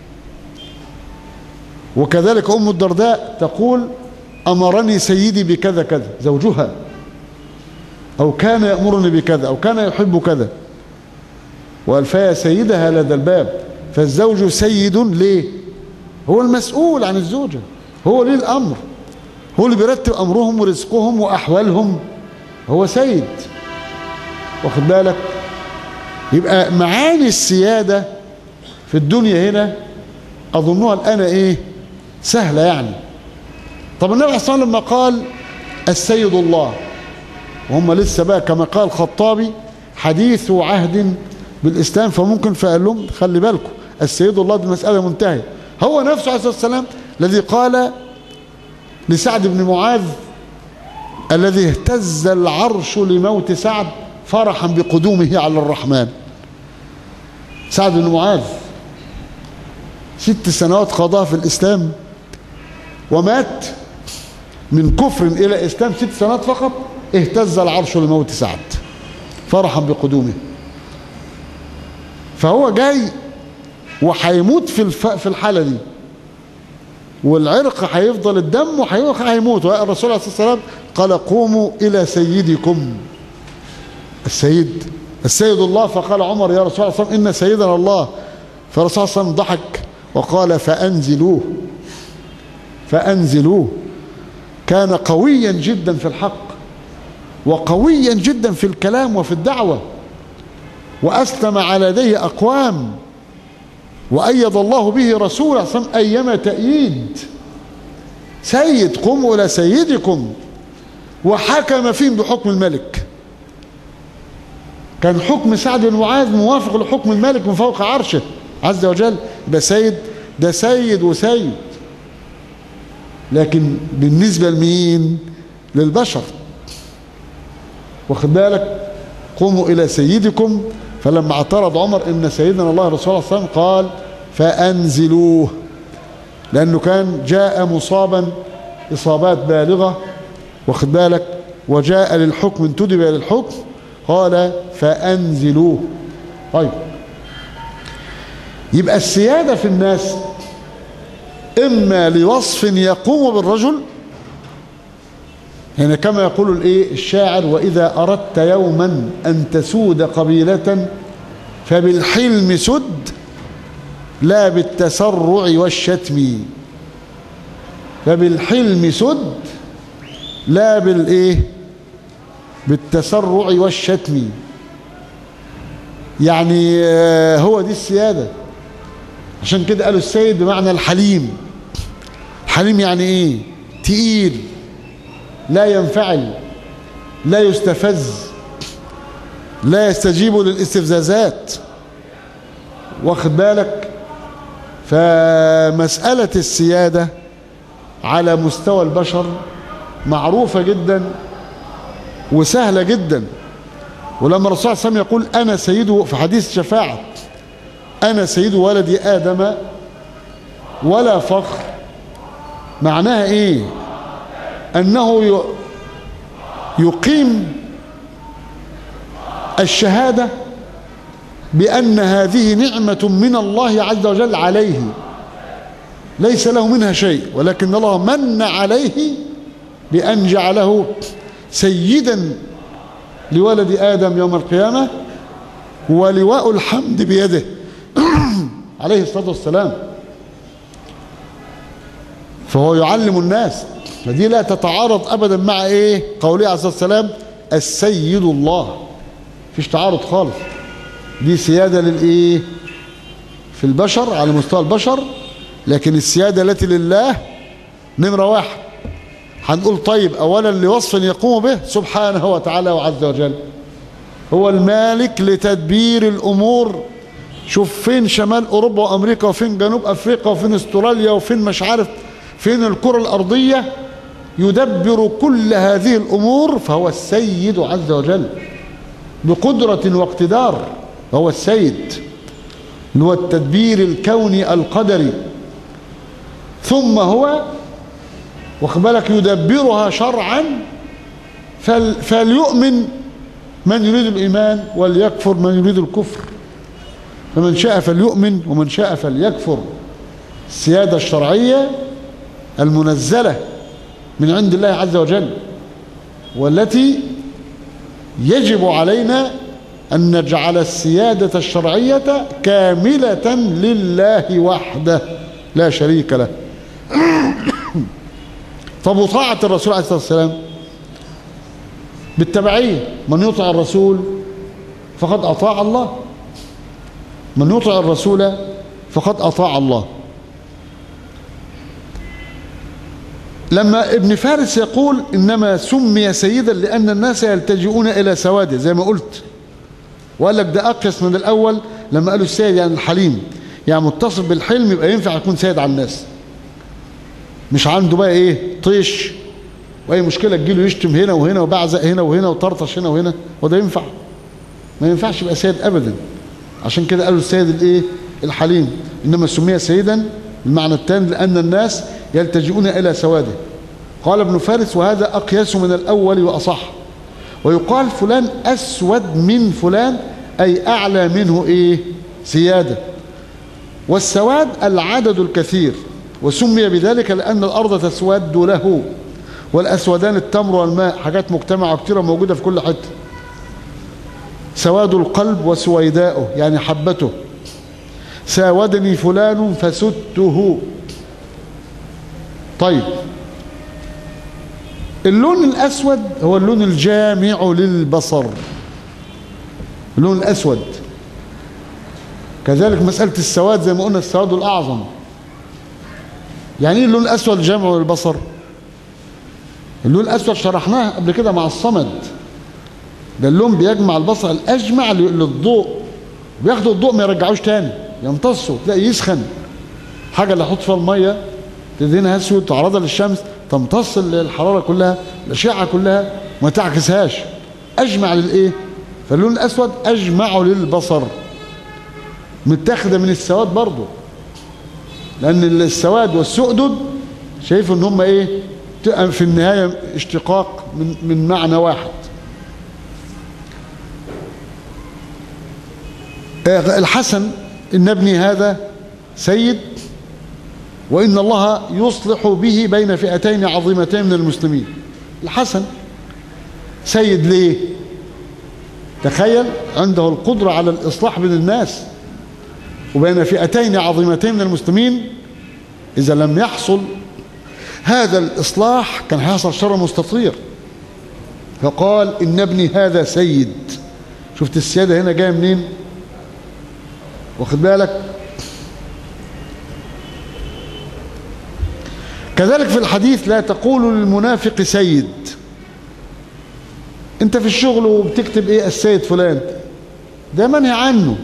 وكذلك أم الدرداء تقول أمرني سيدي بكذا كذا، زوجها، أو كان يأمرني بكذا، أو كان يحب كذا. وألفيا سيدها لدى الباب. فالزوج سيد ليه؟ هو المسؤول عن الزوجة، هو ليه الأمر، هو اللي بيرتب أمرهم ورزقهم وأحوالهم، هو سيد. واخد بالك؟ يبقى معاني السيادة في الدنيا هنا أظنها الآن إيه؟ سهلة يعني. طب النبي عليه الصلاة والسلام لما قال السيد الله، وهم لسه بقى كما قال الخطابي حديث عهد بالإسلام، فممكن فقال لهم خلي بالكم السيد الله دي مسألة منتهية. هو نفسه عليه الصلاة والسلام الذي قال لسعد بن معاذ الذي اهتز العرش لموت سعد فرحا بقدومه على الرحمن. سعد بن معاذ ست سنوات قضاها في الإسلام ومات من كفر إلى إسلام ست سنوات فقط، اهتز العرش لموت سعد فرحا بقدومه. فهو جاي وهيموت في الف... في الحالة دي، والعرق هيفضل الدم وهيموت. والرسول عليه الصلاة والسلام قال قوموا إلى سيدكم. السيد السيد الله. فقال عمر يا رسول الله إن سيدنا الله. فالرسول صلى الله عليه وسلم ضحك وقال فأنزلوه فأنزلوه. كان قويا جدا في الحق وقويا جدا في الكلام وفي الدعوة، وأسلم على يديه أقوام، وأيد الله به رسوله صلى الله عليه وسلم أيما تأييد. سيد قوموا إلى سيدكم. وحكم فيهم بحكم الملك. كان حكم سعد بن معاذ موافق لحكم الملك من فوق عرشه عز وجل. يبقى سيد ده سيد وسيد، لكن بالنسبة لمين؟ للبشر. واخد بالك؟ قوموا إلى سيدكم. فلما اعترض عمر إن سيدنا الله رسول الله صلى الله عليه وسلم قال فأنزلوه، لأنه كان جاء مصابا إصابات بالغة. واخد بالك؟ وجاء للحكم انتدب للحكم قال فأنزلوه. طيب يبقى السيادة في الناس إما لوصف يقوم بالرجل، هنا كما يقول الايه الشاعر وإذا أردت يوما أن تسود قبيلة فبالحلم سد لا بالتسرع والشتم. فبالحلم سد لا بالايه بالتسرع والشتم. يعني هو دي السيادة. عشان كده قالوا السيد بمعنى الحليم. الحليم يعني ايه؟ تقيل، لا ينفعل، لا يستفز، لا يستجيب للاستفزازات. واخد بالك؟ فمسألة السيادة على مستوى البشر معروفة جدا وسهلة جدا. ولما الرسول صلى الله عليه وسلم يقول أنا سيد في حديث شفاعة أنا سيد ولد آدم ولا فخر، معناها إيه؟ أنه يقيم الشهادة بأن هذه نعمة من الله عز وجل عليه ليس له منها شيء، ولكن الله من عليه بأن جعله سيدا لولد آدم يوم القيامة ولواء الحمد بيده عليه الصلاة والسلام. فهو يعلم الناس، فدي لا تتعارض أبدا مع إيه؟ قوله عليه الصلاة والسلام السيد الله. مفيش تعارض خالص. دي سيادة للإيه؟ في البشر على مستوى البشر، لكن السيادة التي لله نمرة واحد هنقول طيب أولا لوصف يقوم به سبحانه وتعالى وعز وجل، هو المالك لتدبير الأمور. شوف فين شمال أوروبا وأمريكا وفين جنوب أفريقيا وفين استراليا وفين مش عارف فين الكرة الأرضية، يدبر كل هذه الأمور. فهو السيد عز وجل بقدرة واقتدار، هو السيد اللي هو التدبير الكوني القدري. ثم هو واخد بالك يدبرها شرعا، فل فليؤمن من يريد الإيمان وليكفر من يريد الكفر، فمن شاء فليؤمن ومن شاء فليكفر. السيادة الشرعية المنزلة من عند الله عز وجل، والتي يجب علينا أن نجعل السيادة الشرعية كاملة لله وحده لا شريك له. طب وطاعة الرسول عليه الصلاة والسلام بالتبعية، من يطع الرسول فقد أطاع الله، من يطع الرسول فقد أطاع الله. لما ابن فارس يقول إنما سمي سيدا لأن الناس يلتجئون إلى سواده زي ما قلت، وقال لك ده أقيس من الأول لما قالوا السيد يعني الحليم، يعني متصف بالحلم يبقى ينفع يكون سيد على الناس، مش عنده بقى ايه طيش واي مشكله تجيله يشتم هنا وهنا وبعزق هنا وهنا وطرطش هنا وهنا، وده ينفع؟ ما ينفعش يبقى سيد ابدا. عشان كده قالوا السيد الايه الحليم، انما سمي سيدا المعنى الثاني لان الناس يلتجئون الى سواده. قال ابن فارس وهذا اقيس من الاول واصح. ويقال فلان اسود من فلان اي اعلى منه ايه سياده. والسواد العدد الكثير، وسمي بذلك لأن الأرض تسود له، والأسودان التمر والماء، حاجات مجتمعة كتيرة موجودة في كل حتة. سواد القلب وسويداؤه يعني حبته. ساودني فلان فسدته. طيب اللون الأسود هو اللون الجامع للبصر، اللون الأسود. كذلك مسألة السواد زي ما قلنا السواد الأعظم. يعني ايه اللون الأسود جامع للبصر؟ اللون الأسود شرحناه قبل كده مع الصمد، ده اللون بيجمع البصر الأجمع للضوء، بياخدوا الضوء ما يرجعوش تاني، يمتصوا، تلاقي يسخن حاجة اللي يحط فيها المية تدهنها أسود تعرضها للشمس تمتص الحرارة كلها الأشعة كلها وما تعكسهاش، أجمع للإيه؟ فاللون الأسود أجمع للبصر، متاخده من السواد برضه، لأن السواد والسؤدد شايف ان هم ايه في النهاية اشتقاق من, من معنى واحد. الحسن إن ابني هذا سيد، وإن الله يصلح به بين فئتين عظيمتين من المسلمين. الحسن سيد ليه؟ تخيل عنده القدرة على الإصلاح بين الناس وبين فئتين عظيمتين من المسلمين. إذا لم يحصل هذا الإصلاح كان هيحصل شر مستطير. فقال إن ابني هذا سيد. شفت السيادة هنا جاية منين؟ واخد بالك؟ كذلك في الحديث لا تقولوا للمنافق سيد. انت في الشغل وبتكتب ايه السيد فلان، ده منهي عنه.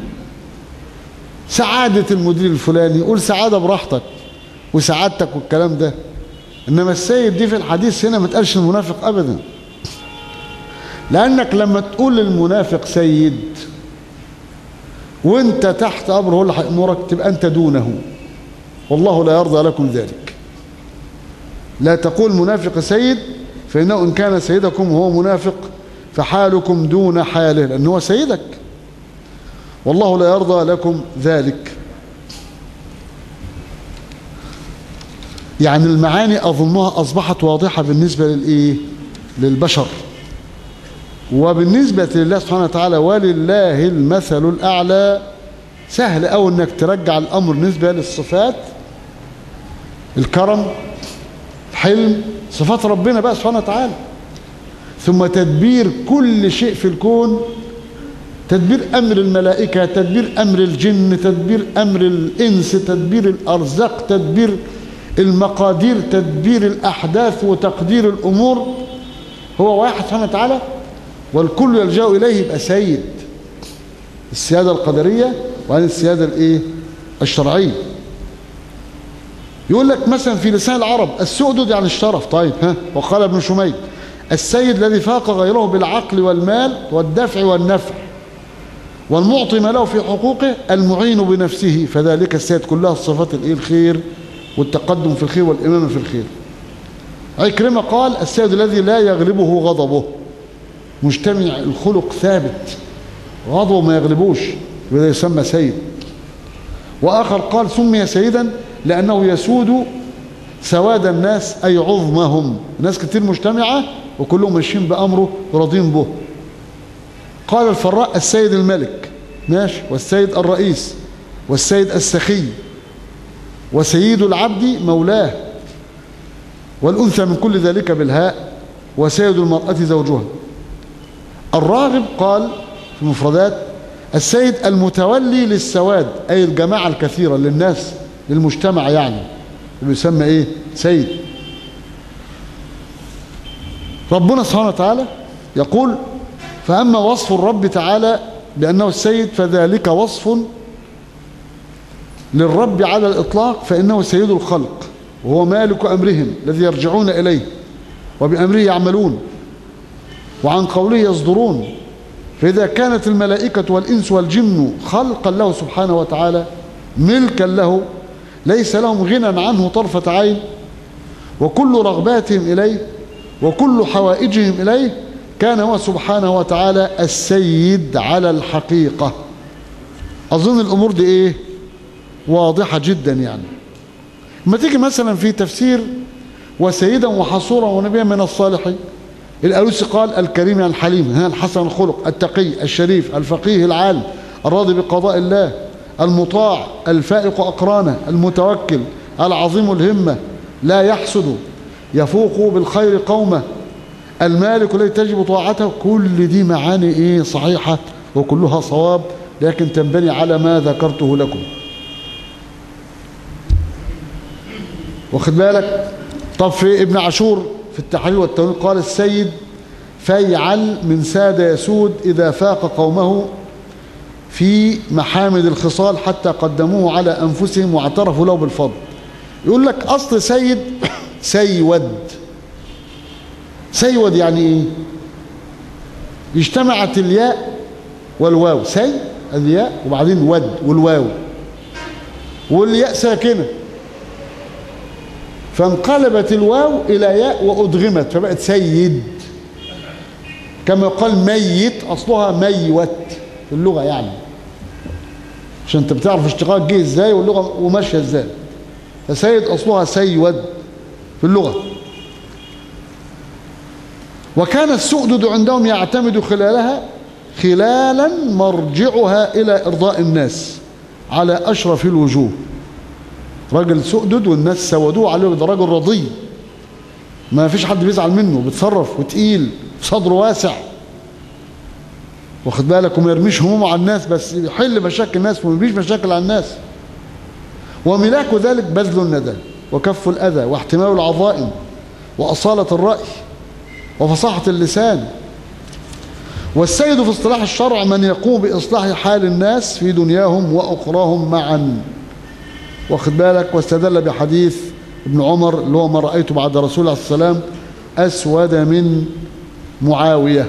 سعادة المدير الفلاني قول سعادة براحتك وسعادتك والكلام ده، انما السيد دي في الحديث هنا ما تقالش المنافق ابدا، لانك لما تقول للمنافق سيد وانت تحت امره هو اللي هيأمرك تبقى انت دونه، والله لا يرضى لكم ذلك. لا تقول منافق سيد فإنه إن كان سيدكم وهو منافق فحالكم دون حاله، لأنه هو سيدك، والله لا يرضى لكم ذلك. يعني المعاني أظنها أصبحت واضحة بالنسبة للإيه؟ للبشر. وبالنسبة لله سبحانه وتعالى ولله المثل الأعلى سهل أو أنك ترجع الأمر نسبة للصفات، الكرم، الحلم، صفات ربنا بقى سبحانه وتعالى، ثم تدبير كل شيء في الكون، تدبير أمر الملائكة، تدبير أمر الجن، تدبير أمر الإنس، تدبير الأرزاق، تدبير المقادير، تدبير الأحداث وتقدير الأمور هو واحد سبحانه وتعالى، والكل يلجأ إليه، يبقى سيد. السيادة القدرية وعن السيادة الإيه؟ الشرعية. يقول لك مثلا في لسان العرب السؤدد يعني الشرف. طيب ها، وقال ابن شميد السيد الذي فاق غيره بالعقل والمال والدفع والنفع والمعطي ما له في حقوقه المعين بنفسه، فذلك السيد. كلها الصفات الايه؟ الخير والتقدم في الخير والإمامة في الخير. عكرمة قال السيد الذي لا يغلبه غضبه، مجتمع الخلق ثابت، غضبه ما يغلبوش، وده يسمى سيد. وآخر قال سمي سيدا لأنه يسود سواد الناس أي عظمهم، ناس كتير مجتمعة وكلهم ماشيين بأمره راضين به. قال الفراء السيد الملك، ماشي، والسيد الرئيس، والسيد السخي، وسيد العبد مولاه، والأنثى من كل ذلك بالهاء، وسيد المرأة زوجها. الراغب قال في المفردات السيد المتولي للسواد أي الجماعة الكثيرة للناس للمجتمع، يعني يسمى إيه؟ سيد. ربنا سبحانه وتعالى يقول فأما وصف الرب تعالى بأنه السيد فذلك وصف للرب على الإطلاق، فإنه سيد الخلق وهو مالك أمرهم الذي يرجعون إليه وبأمره يعملون وعن قوله يصدرون. فإذا كانت الملائكة والإنس والجن خلقا له سبحانه وتعالى ملكا له ليس لهم غنى عنه طرفة عين، وكل رغباتهم إليه وكل حوائجهم إليه، كان هو سبحانه وتعالى السيد على الحقيقة. أظن الأمور دي إيه؟ واضحة جدا. يعني ما تيجي مثلا في تفسير وسيدا وحصورا ونبيا من الصالحين، الألوسي قال الكريم يعني الحليم، ها الحسن الخلق، التقي، الشريف، الفقيه، العالم، الراضي بقضاء الله، المطاع، الفائق أقرانه، المتوكل، العظيم الهمة، لا يحسد، يفوق بالخير قومه، المالك الذي تجب طاعته. كل دي معاني ايه؟ صحيحة وكلها صواب، لكن تنبني على ما ذكرته لكم. واخد بالك؟ طب في ابن عاشور في التحرير والتنوير قال السيد فيعل من ساد يسود إذا فاق قومه في محامد الخصال حتى قدموه على أنفسهم واعترفوا له بالفضل. يقول لك أصل سيد سيود. سيود يعني إيه؟ اجتمعت الياء والواو، سي الياء وبعدين ود والواو، والياء ساكنة فانقلبت الواو إلى ياء وأدغمت فبقت سيد، كما يقال ميت أصلها ميوت في اللغة، يعني عشان انت بتعرف اشتقاق جه ازاي واللغة وماشية ازاي. فسيد أصلها سيود في اللغة. وكان السؤدد عندهم يعتمد خلالها خلالا مرجعها إلى إرضاء الناس على أشرف الوجوه. راجل سؤدد والناس سودوه عليه، ده راجل رضي ما فيش حد بيزعل منه، بيتصرف وتقيل، صدره واسع، واخد بالك، وما يرميش همومه على الناس، بس يحل مشاكل الناس وما يرميش مشاكل على الناس. وملاك ذلك بذل الندى وكف الأذى واحتمال العظائم وأصالة الرأي وفصاحة اللسان. والسيد في اصطلاح الشرع من يقوم بإصلاح حال الناس في دنياهم وأخراهم معا. واخد بالك؟ واستدل بحديث ابن عمر اللي هو ما رأيته بعد رسول الله صلى الله عليه وسلم أسود من معاوية.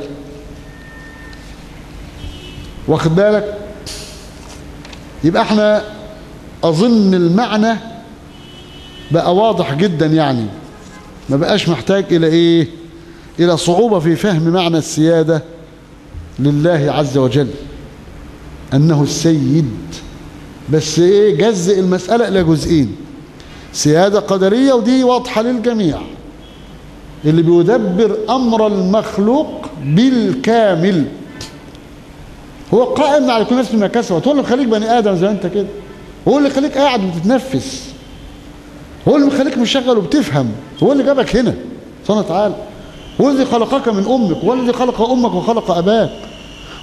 واخد بالك؟ يبقى احنا أظن المعنى بقى واضح جدا، يعني ما بقاش محتاج إلى إيه؟ إلى صعوبة في فهم معنى السيادة لله عز وجل، أنه السيد. بس إيه؟ جزء المسألة إلى جزئين، سيادة قدرية ودي واضحة للجميع، اللي بيدبر أمر المخلوق بالكامل، هو قائم على كل نفس بما كسبت، هو اللي مخليك بني آدم زي أنت كده، هو اللي خليك قاعد وبتتنفس، هو اللي مخليك مشغل وبتفهم، هو اللي جابك هنا سبحانه وتعالى، هو الذي خلقك من أمك، هو الذي خلق أمك وخلق أباك،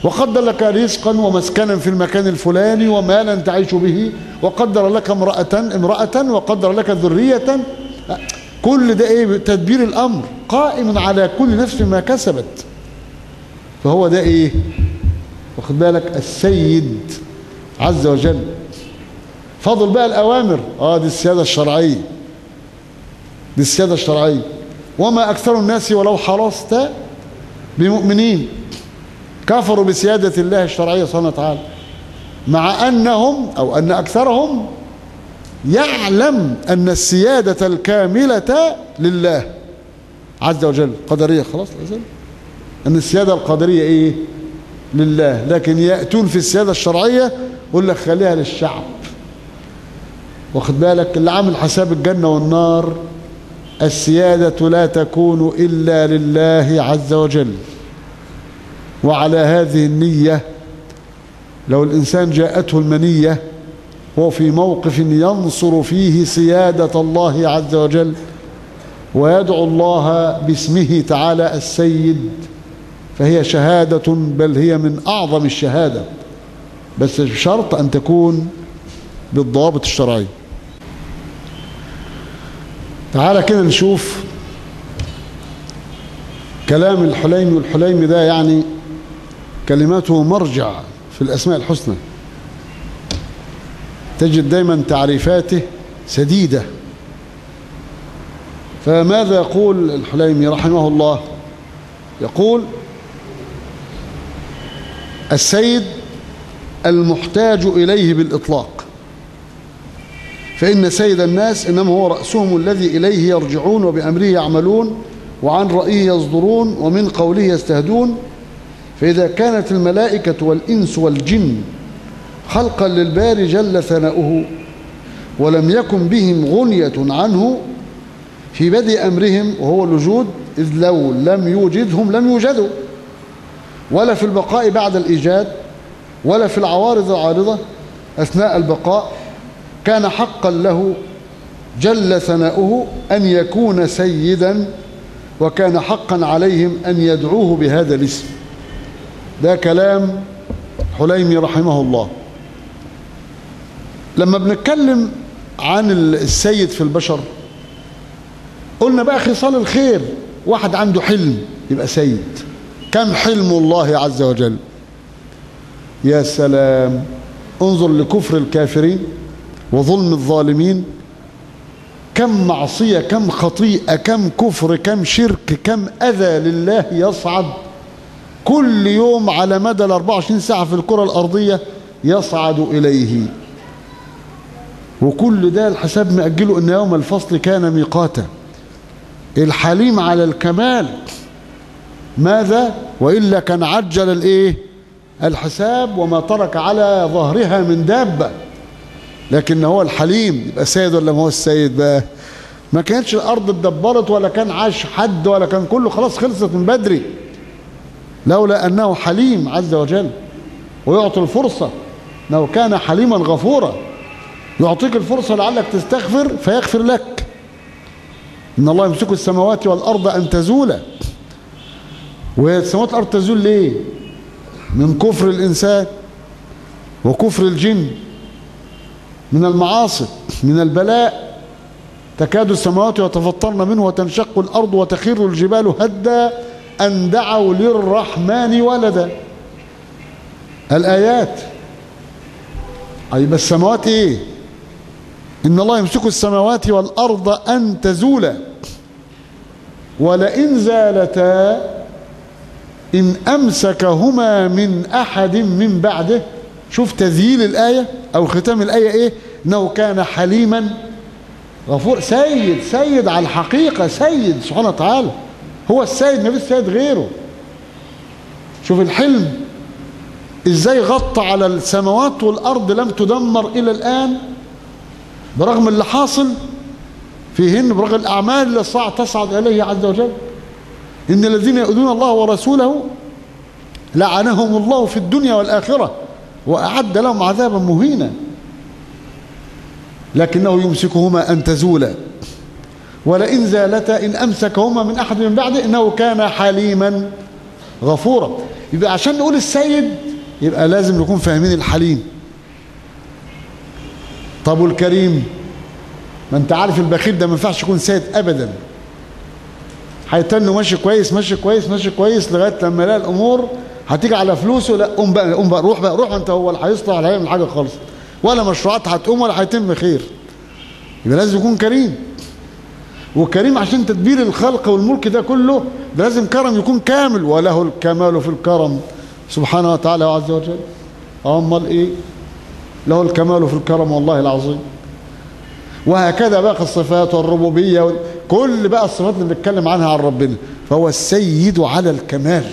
وقدر لك رزقا ومسكنا في المكان الفلاني ومالا تعيش به، وقدر لك امرأة امرأة وقدر لك ذرية. كل ده ايه؟ تدبير الامر قائم على كل نفس ما كسبت. فهو ده ايه؟ واخد بالك؟ السيد عز وجل. فضل بقى الاوامر، اه دي السيادة الشرعية، دي السيادة الشرعية. وما اكثر الناس ولو حرصت بمؤمنين، كفروا بسيادة الله الشرعية سبحانه وتعالى، مع أنهم أو أن أكثرهم يعلم أن السيادة الكاملة لله عز وجل قدرية. خلاص لازم أن السيادة القدرية إيه؟ لله. لكن يأتون في السيادة الشرعية يقول لك خليها للشعب. واخد بالك؟ اللي عامل حساب الجنة والنار، السيادة لا تكون إلا لله عز وجل. وعلى هذه النية لو الإنسان جاءته المنية وهو في موقف ينصر فيه سيادة الله عز وجل ويدعو الله باسمه تعالى السيد، فهي شهادة، بل هي من أعظم الشهادة، بس بشرط أن تكون بالضوابط الشرعية. تعالى كده نشوف كلام الحليمي. والحليمي ده يعني كلماته مرجع في الأسماء الحسنى، تجد دايما تعريفاته سديدة. فماذا يقول الحليمي رحمه الله؟ يقول: السيد المحتاج إليه بالإطلاق، فإن سيد الناس إنما هو رأسهم الذي إليه يرجعون وبأمره يعملون وعن رأيه يصدرون ومن قوله يستهدون. فإذا كانت الملائكة والإنس والجن خلقا للباري جل ثناؤه ولم يكن بهم غنية عنه في بدء أمرهم وهو الوجود، إذ لو لم يوجدهم لم يوجدوا، ولا في البقاء بعد الإيجاد، ولا في العوارض العارضة أثناء البقاء، كان حقا له جل ثناؤه أن يكون سيدا، وكان حقا عليهم أن يدعوه بهذا الاسم. ده كلام حليمي رحمه الله. لما بنتكلم عن السيد في البشر قلنا بقى خصال الخير. واحد عنده حلم يبقى سيد. كم حلم الله عز وجل؟ يا سلام، انظر لكفر الكافرين وظلم الظالمين، كم معصية، كم خطيئة، كم كفر، كم شرك، كم أذى لله يصعد كل يوم على مدى الأربعة وعشرين ساعة في الكرة الأرضية، يصعد إليه. وكل ده الحساب مأجله إن يوم الفصل كان ميقاتا. الحليم على الكمال. ماذا؟ وإلا كان عجل الإيه؟ الحساب وما ترك على ظهرها من دابة. لكن هو الحليم يبقى سيد ولا ما هو السيد بقى؟ ما كانتش الأرض اتدبرت ولا كان عاش حد ولا كان كله خلاص خلصت من بدري، لولا أنه حليم عز وجل ويعطي الفرصة. لو كان حليما غفورا يعطيك الفرصة لعلك تستغفر فيغفر لك. إن الله يمسك السماوات والأرض أن تزولا. والسماوات والأرض تزول ليه؟ من كفر الإنسان وكفر الجن، من المعاصي، من البلاء. تكاد السماوات يتفطرن منه وتنشق الأرض وتخر الجبال هدا أن دعوا للرحمن ولدا. الآيات. أي بس السماوات إيه؟ إن الله يمسك السماوات والأرض أن تزولا ولئن زالتا إن أمسكهما من أحد من بعده. شوف تذييل الآية أو ختام الآية إيه؟ إنه كان حليما غفور. سيد، سيد على الحقيقة، سيد سبحانه وتعالى هو السيد، ما فيش سيد غيره. شوف الحلم إزاي غطى على السماوات والأرض لم تدمر إلى الآن برغم اللي حاصل فيهن، برغم الأعمال اللي تصعد إليه عز وجل. إن الذين يؤذون الله ورسوله لعنهم الله في الدنيا والآخرة وأعد لهم عذابا مهينا. لكنه يمسكهما أن تزولا ولئن زالتا إن أمسكهما من أحد من بعده إنه كان حليما غفورا. يبقى عشان نقول السيد يبقى لازم نكون فاهمين الحليم. طب والكريم؟ ما انت عارف البخيل ده ما ينفعش يكون سيد ابدا، هيتنه ماشي كويس ماشي كويس ماشي كويس لغايه لما يلاقي الامور هتيجي على فلوسه، لا قوم بقى قوم بقى روح بقى روح، انت هو اللي هيصلح ولا هيعمل حاجه خالص، ولا مشروعات هتقوم ولا هيتم خير. يبقى لازم يكون كريم. وكريم عشان تدبير الخلق والملك ده كله ده لازم كرم يكون كامل، وله الكمال في الكرم سبحانه وتعالى عز وجل. امال ايه؟ له الكمال في الكرم والله العظيم. وهكذا باقي الصفات والربوبيه، كل بقى الصفات اللي بنتكلم عنها عن ربنا، فهو السيد على الكمال،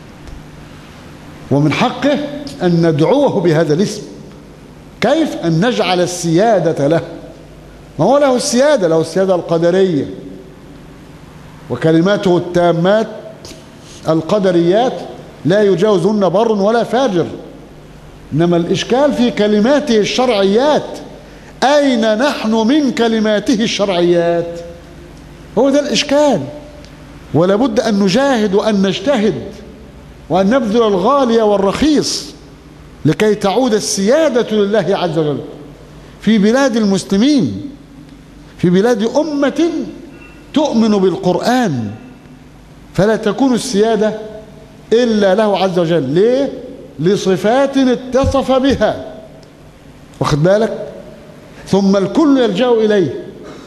ومن حقه ان ندعوه بهذا الاسم. كيف؟ ان نجعل السياده له. ما هو له السياده، له السياده القدريه، وكلماته التامات القدريات لا يجاوزهن بر ولا فاجر. انما الاشكال في كلماته الشرعيات، اين نحن من كلماته الشرعيات؟ هو ده الاشكال. ولا بد ان نجاهد وان نجتهد وان نبذل الغالي والرخيص لكي تعود السياده لله عز وجل في بلاد المسلمين، في بلاد امه تؤمن بالقرآن، فلا تكون السيادة إلا له عز وجل. ليه؟ لصفات اتصف بها، واخد بالك؟ ثم الكل يلجأ إليه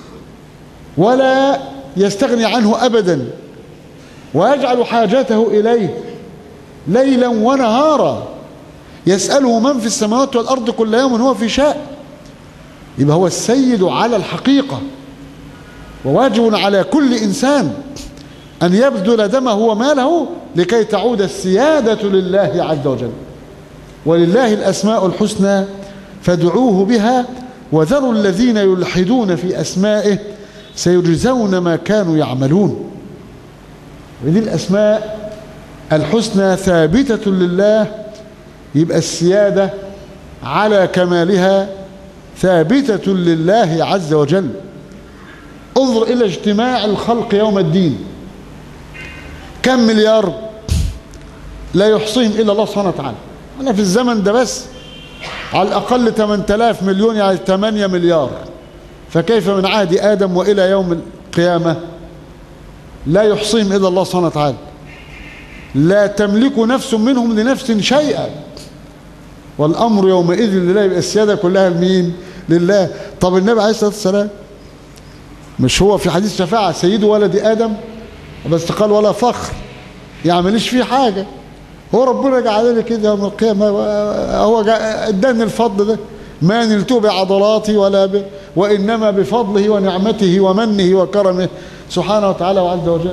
ولا يستغني عنه أبدا، ويجعل حاجته إليه ليلا ونهارا، يسأله من في السماوات والأرض كل يوم هو في شاء. يبقى هو السيد على الحقيقة، وواجب على كل إنسان أن يبذل دمه وماله لكي تعود السيادة لله عز وجل. ولله الأسماء الحسنى فادعوه بها وذروا الذين يلحدون في أسمائه سيجزون ما كانوا يعملون. وهذه الأسماء الحسنى ثابتة لله، يبقى السيادة على كمالها ثابتة لله عز وجل. انظر إلى اجتماع الخلق يوم الدين، كم مليار لا يحصيهم إلا الله سبحانه وتعالى. أنا في الزمن ده بس على الأقل ثمانية آلاف مليون، يعني ثمانية مليار، فكيف من عهد آدم وإلى يوم القيامة؟ لا يحصيهم إلا الله سبحانه وتعالى. لا تملك نفس منهم لنفس شيئا، والأمر يومئذ لله. يبقى السيادة كلها لمين؟ لله. طب النبي عليه الصلاة والسلام مش هو في حديث شفاعة سيد ولد آدم؟ بس قال ولا فخر، يعني ماليش فيه حاجة، هو ربنا جعل لي كده يوم القيامة، هو اداني الفضل ده، ما نلته بعضلاتي ولا ب... وإنما بفضله ونعمته ومنه وكرمه سبحانه وتعالى وعز وجل.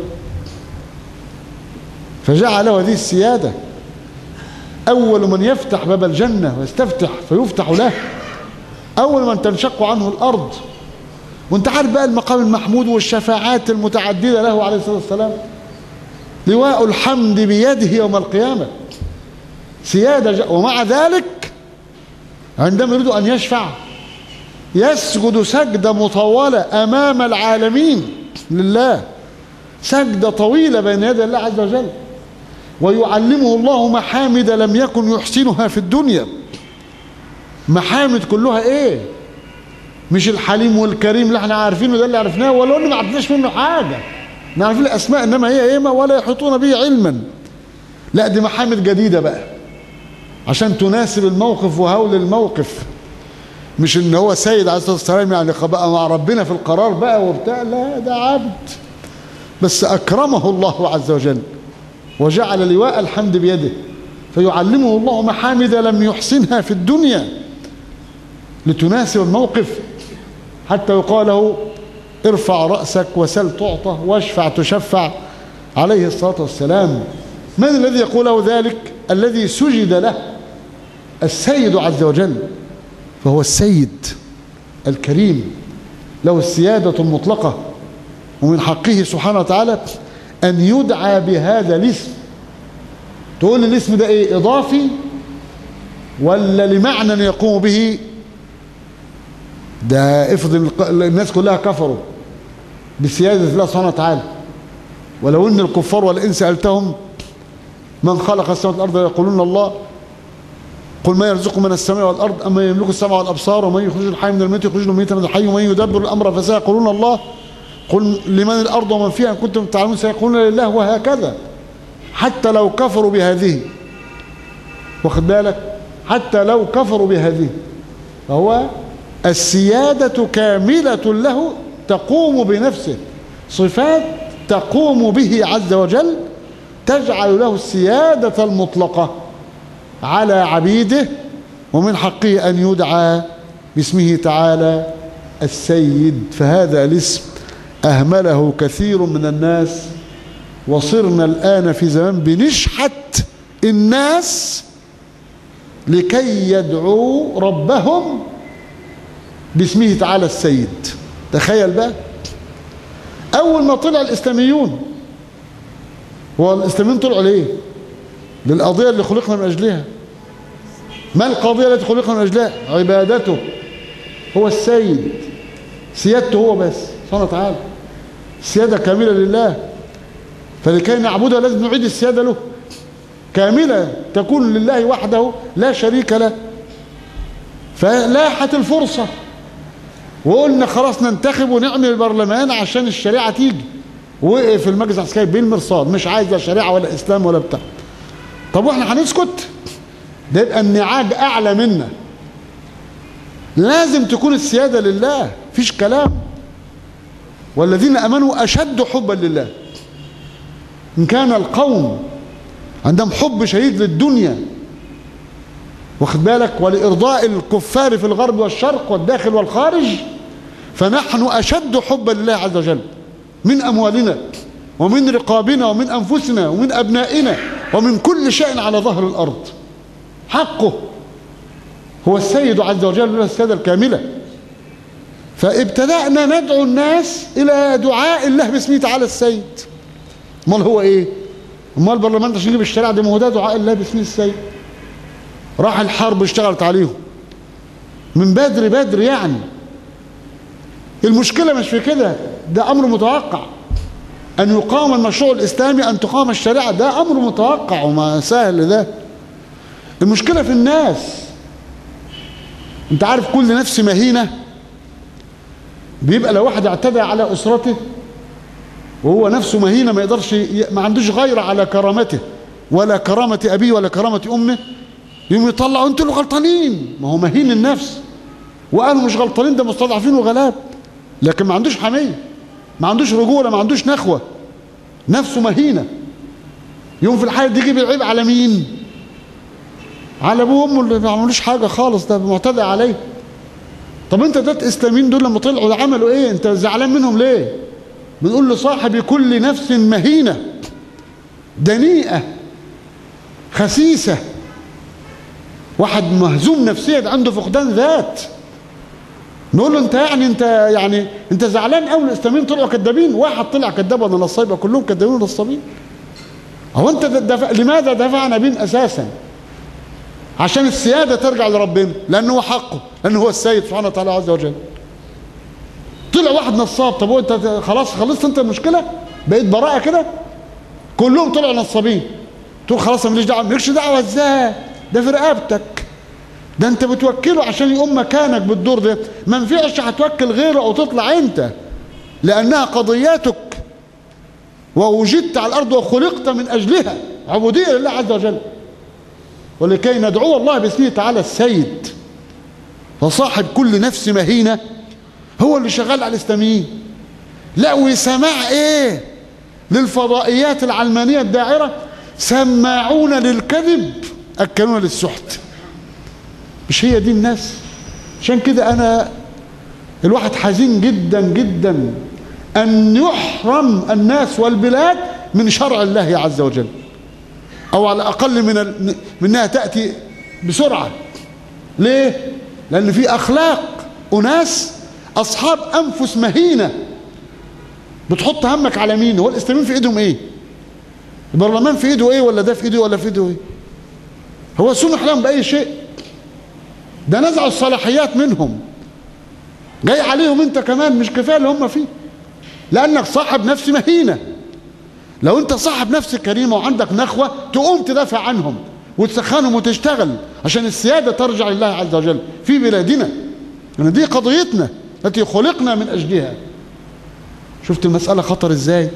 فجعل له هذه السيادة. أول من يفتح باب الجنة ويستفتح فيفتح له، أول من تنشق عنه الأرض. وانت عارف بقى المقام المحمود والشفاعات المتعددة له عليه الصلاة والسلام. لواء الحمد بيده يوم القيامة، سيادة ج... ومع ذلك عندما يريد أن يشفع يسجد سجدة مطولة أمام العالمين لله، سجدة طويلة بين يدي الله عز وجل، ويعلمه الله محامد لم يكن يحسنها في الدنيا. محامد كلها ايه؟ مش الحليم والكريم اللي احنا عارفينه ده اللي عرفناه، ولو ان ما عرفناش منه حاجه، نعرف الاسماء انما هي ايه ولا يحيطون به علما. لا دي محامد جديده بقى عشان تناسب الموقف وهول الموقف، مش ان هو سيد عليه الصلاه والسلام يعني بقى مع ربنا في القرار بقى وبتاع، لا ده عبد بس اكرمه الله عز وجل وجعل لواء الحمد بيده، فيعلمه الله محامد لم يحسنها في الدنيا لتناسب الموقف، حتى يقال له ارفع رأسك وسل تعطى واشفع تشفع عليه الصلاة والسلام. من الذي يقول له ذلك؟ الذي سجد له السيد عز وجل، فهو السيد الكريم له السيادة المطلقة، ومن حقه سبحانه وتعالى أن يدعى بهذا الاسم. تقول لي الاسم ده ايه؟ إضافي ولا لمعنى يقوم به؟ ده افرض الناس كلها كفروا بسيادة الله سبحانه وتعالى، ولو ان الكفار والإن سألتهم من خلق السماوات والأرض يقولون الله قل ما يرزقكم من السماء والأرض أما يملك السمع والأبصار ومن يخرج الحي من الميت يخرج الميت من الحي ومن يدبر الأمر فسيقولون الله قل لمن الأرض ومن فيها إن كنتم تعلمون سيقولون لله. وهكذا حتى لو كفروا بهذه، واخد بالك، حتى لو كفروا بهذه فهو السيادة كاملة له تقوم بنفسه، صفات تقوم به عز وجل تجعل له السيادة المطلقة على عبيده، ومن حقه أن يدعى باسمه تعالى السيد. فهذا الاسم أهمله كثير من الناس، وصرنا الآن في زمان بنشحت الناس لكي يدعوا ربهم باسمه تعالى السيد. تخيل بقى أول ما طلع الإسلاميون، هو الإسلاميون طلعوا ليه؟ للقضية اللي خلقنا من أجلها. ما القضية التي خلقنا من أجلها؟ عبادته، هو السيد، سيادته هو بس سبحانه وتعالى، السيادة كاملة لله. فلكي نعبده لازم نعيد السيادة له كاملة، تكون لله وحده لا شريك له. فلاحت الفرصة وقلنا خلاص ننتخب ونعمل برلمان عشان الشريعة تيجي. وقف المجلس العسكري بالمرصاد مش عايز لا شريعة ولا إسلام ولا بتاع. طب واحنا هنسكت؟ ده يبقى النعاج أعلى منا. لازم تكون السيادة لله، فيش كلام. والذين أمنوا أشد حبا لله. إن كان القوم عندهم حب شديد للدنيا، واخد بالك، ولإرضاء الكفار في الغرب والشرق والداخل والخارج، فنحن أشد حبا لله عز وجل من أموالنا ومن رقابنا ومن أنفسنا ومن أبنائنا ومن كل شيء على ظهر الأرض. حقه هو السيد عز وجل له السيادة الكاملة. فابتدأنا ندعو الناس إلى دعاء الله باسمه تعالى السيد. امال هو إيه؟ امال البرلمان ده عشان يجيب الشريعة دي؟ ما هو ده دعاء الله باسمه السيد. راح الحرب اشتغلت عليهم من بدري بدري يعني. المشكلة مش في كده، ده أمر متوقع أن يقام المشروع الإسلامي، أن تقام الشريعة، ده أمر متوقع وما سهل ده. المشكلة في الناس. أنت عارف كل نفس مهينة بيبقى لو واحد اعتدى على أسرته وهو نفسه مهينة ما يقدرش، ما عندوش غير على كرامته ولا كرامة أبيه ولا كرامة أمه، يوم يطلعوا انتوا اللي غلطانين. ما هو مهين النفس، وقالوا مش غلطانين، ده مستضعفين وغلاب، لكن ما عندوش حمية، ما عندوش رجولة، ما عندوش نخوة، نفسه مهينة. يوم في الحالة دي يجيب العيب على مين؟ على ابوه وامه اللي ما عملوش حاجة خالص، ده معتدى عليه. طب انت ده اسلاميين دول لما طلعوا عملوا ايه؟ انت زعلان منهم ليه؟ بنقول لصاحب كل نفس مهينة دنيئة خسيسة، واحد مهزوم نفسيا عنده فقدان ذات، نقول له انت يعني انت يعني انت زعلان قوي الاسلاميين طلعوا كذابين؟ واحد طلع كذاب ولا نصاب؟ يبقى كلهم كذابين ونصابين. هو انت دفع لماذا دفعنا بين اساسا؟ عشان السياده ترجع لربنا، لانه هو حقه، لانه هو السيد سبحانه وتعالى عز وجل. طلع واحد نصاب، طب هو انت خلاص خلصت انت المشكله؟ بقيت براءه كده؟ كلهم طلعوا نصابين، تقول خلاص ماليش دعوه. مالكش دعوه ازاي؟ ده في رقبتك، ده انت بتوكله عشان يقوم مكانك بالدور ده. ما ينفعش هتوكل غيره او تطلع انت، لانها قضياتك ووجدت على الارض وخلقت من اجلها، عبوديه لله عز وجل. ولكي ندعو الله باسمه تعالى السيد. فصاحب كل نفس مهينه هو اللي شغال على الاسلاميين. لا وسماع ايه للفضائيات العلمانيه الداعره؟ سماعون للكذب اكلون للسحت. مش هي دي الناس؟ عشان كده انا الواحد حزين جدا جدا ان يحرم الناس والبلاد من شرع الله عز وجل، او على الاقل من ال... منها تاتي بسرعه. ليه؟ لان في اخلاق اناس اصحاب انفس مهينه بتحط همك على مين؟ هو الاسلاميين في ايدهم ايه؟ البرلمان في ايده ايه؟ ولا ده في ايده ولا في ايده ايه؟ هو سمح لهم باي شيء؟ ده نزعوا الصلاحيات منهم، جاي عليهم انت كمان، مش كفايه اللي هم فيه، لانك صاحب نفس مهينه. لو انت صاحب نفس كريمة وعندك نخوة تقوم تدافع عنهم وتسخنهم وتشتغل عشان السيادة ترجع لله عز وجل في بلادنا. يعني دي قضيتنا التي خلقنا من أجلها. شفت المسألة خطر ازاي؟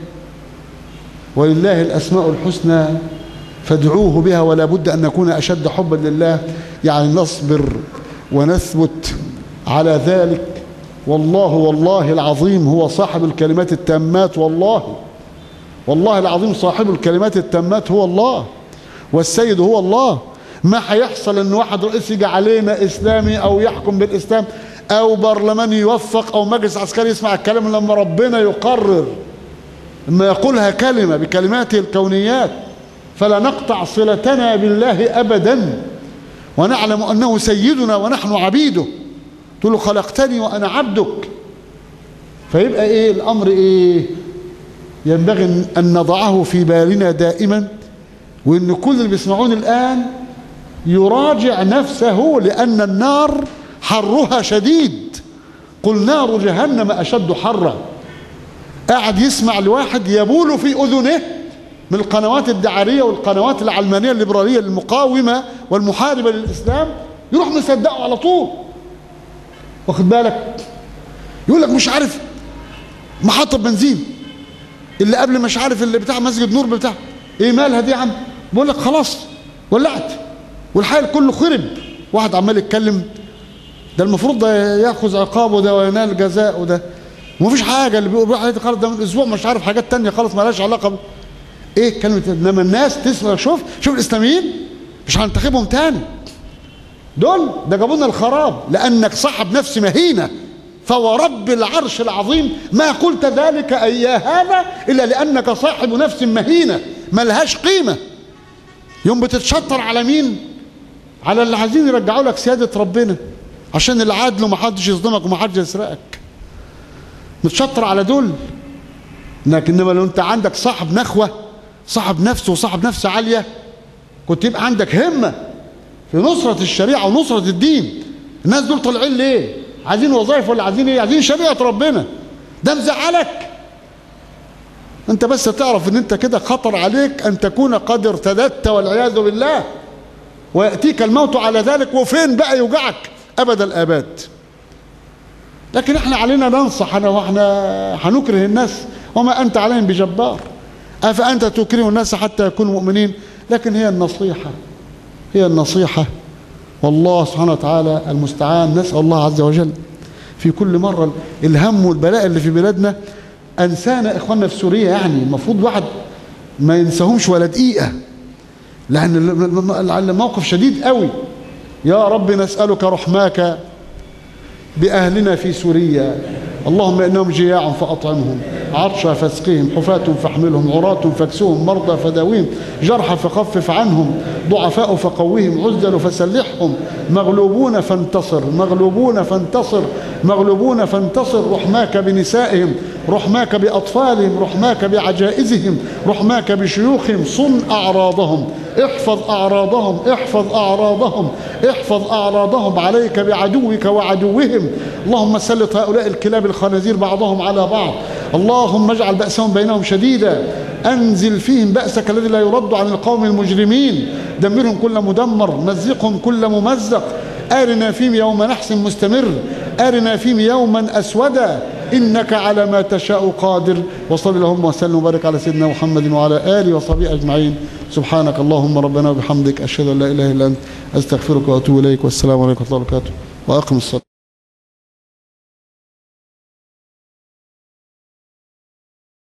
ولله الأسماء الحسنى فادعوه بها ولا بد أن نكون أشد حبا لله. يعني نصبر ونثبت على ذلك. والله والله العظيم هو صاحب الكلمات التامات. والله والله العظيم صاحب الكلمات التامات هو الله، والسيد هو الله. ما هيحصل ان واحد رئيس يجي علينا اسلامي او يحكم بالاسلام او برلمان يوفق او مجلس عسكري يسمع الكلام لما ربنا يقرر، لما يقولها كلمة بكلماته الكونيات. فلا نقطع صلتنا بالله ابدا ونعلم انه سيدنا ونحن عبيده. تقول له خلقتني وانا عبدك. فيبقى ايه الامر؟ ايه ينبغي ان نضعه في بالنا دائما، وان كل اللي بيسمعون الان يراجع نفسه، لان النار حرها شديد. قل نار جهنم اشد حرا. قاعد يسمع لواحد يبول في اذنه من القنوات الدعاريه والقنوات العلمانيه الليبراليه المقاومه والمحاربه للاسلام، يروح مصدقه على طول. واخد بالك؟ يقول لك مش عارف محطه بنزين اللي قبل مش عارف اللي بتاع مسجد نور بتاع ايه مالها دي يا عم؟ بقول لك خلاص ولعت والحال كله خرب. واحد عمال يتكلم ده المفروض ده ياخذ عقابه ده وينال جزاءه ده، ومفيش حاجه. اللي بيقول عليه خالص ده من اسبوع مش عارف حاجات تانية خالص ما لهاش علاقه ب... ايه كلمه. انما الناس تسمع. شوف شوف الاسلاميين مش هننتخبهم تاني، دول ده جابوا لنا الخراب، لانك صاحب نفس مهينه. فورب العرش العظيم ما قلت ذلك ايا هذا الا لانك صاحب نفس مهينه ما لهاش قيمه. يوم بتتشطر على مين؟ على اللي عايزين يرجعوا لك سياده ربنا عشان العدل وما حدش يظلمك وما حدش يسرقك. متشطر على دول. لكن انما لو انت عندك صاحب نخوه، صاحب نفس وصاحب نفس عاليه، كنت يبقى عندك همه في نصره الشريعه ونصره الدين. الناس دول طالعين ليه؟ عايزين وظائف ولا عايزين ايه؟ عايزين شريعه ربنا. ده مزعلك انت بس تعرف ان انت كده خطر عليك ان تكون قد ارتدت والعياذ بالله، وياتيك الموت على ذلك. وفين بقى يوجعك ابد الاباد. لكن احنا علينا ننصح انا واحنا هنكره الناس وما انت عليهم بجبار. افانت تكره الناس حتى يكونوا مؤمنين. لكن هي النصيحه هي النصيحه والله سبحانه وتعالى المستعان. نسال الله عز وجل في كل مره الهم والبلاء اللي في بلادنا انسانا اخواننا في سوريا. يعني المفروض واحد ما ينساهمش ولا دقيقه، لان الموقف شديد قوي. يا رب نسالك رحماك باهلنا في سوريا. اللهم انهم جياع فاطعمهم، عطشى فاسقيهم، حفاة فاحملهم، عراة فاكسوهم، مرضى فداويهم، جرحى فخفف عنهم، ضعفاء فقويهم، عزل فسلحهم، مغلوبون فانتصر، مغلوبون فانتصر، مغلوبون فانتصر. رحماك بنسائهم، رحماك بأطفالهم، رحماك بعجائزهم، رحماك بشيوخهم. صن أعراضهم، احفظ أعراضهم، احفظ أعراضهم، احفظ أعراضهم. عليك بعدوك وعدوهم. اللهم سلط هؤلاء الكلاب الخنازير بعضهم على بعض. اللهم اجعل بأسهم بينهم شديدا. أنزل فيهم بأسك الذي لا يرد عن القوم المجرمين. دمرهم كل مدمر، مزقهم كل ممزق. آرنا فيهم يوم نحس مستمر، آرنا فيهم يوما أسودا، إنك على ما تشاء قادر. وصل اللهم وسلم وبارك على سيدنا محمد وعلى آله وصحبه أجمعين. سبحانك اللهم ربنا وبحمدك، أشهد أن لا إله إلا أنت، أستغفرك وأتوب إليك. والسلام عليكم ورحمة الله وبركاته. وأقم الصلاة.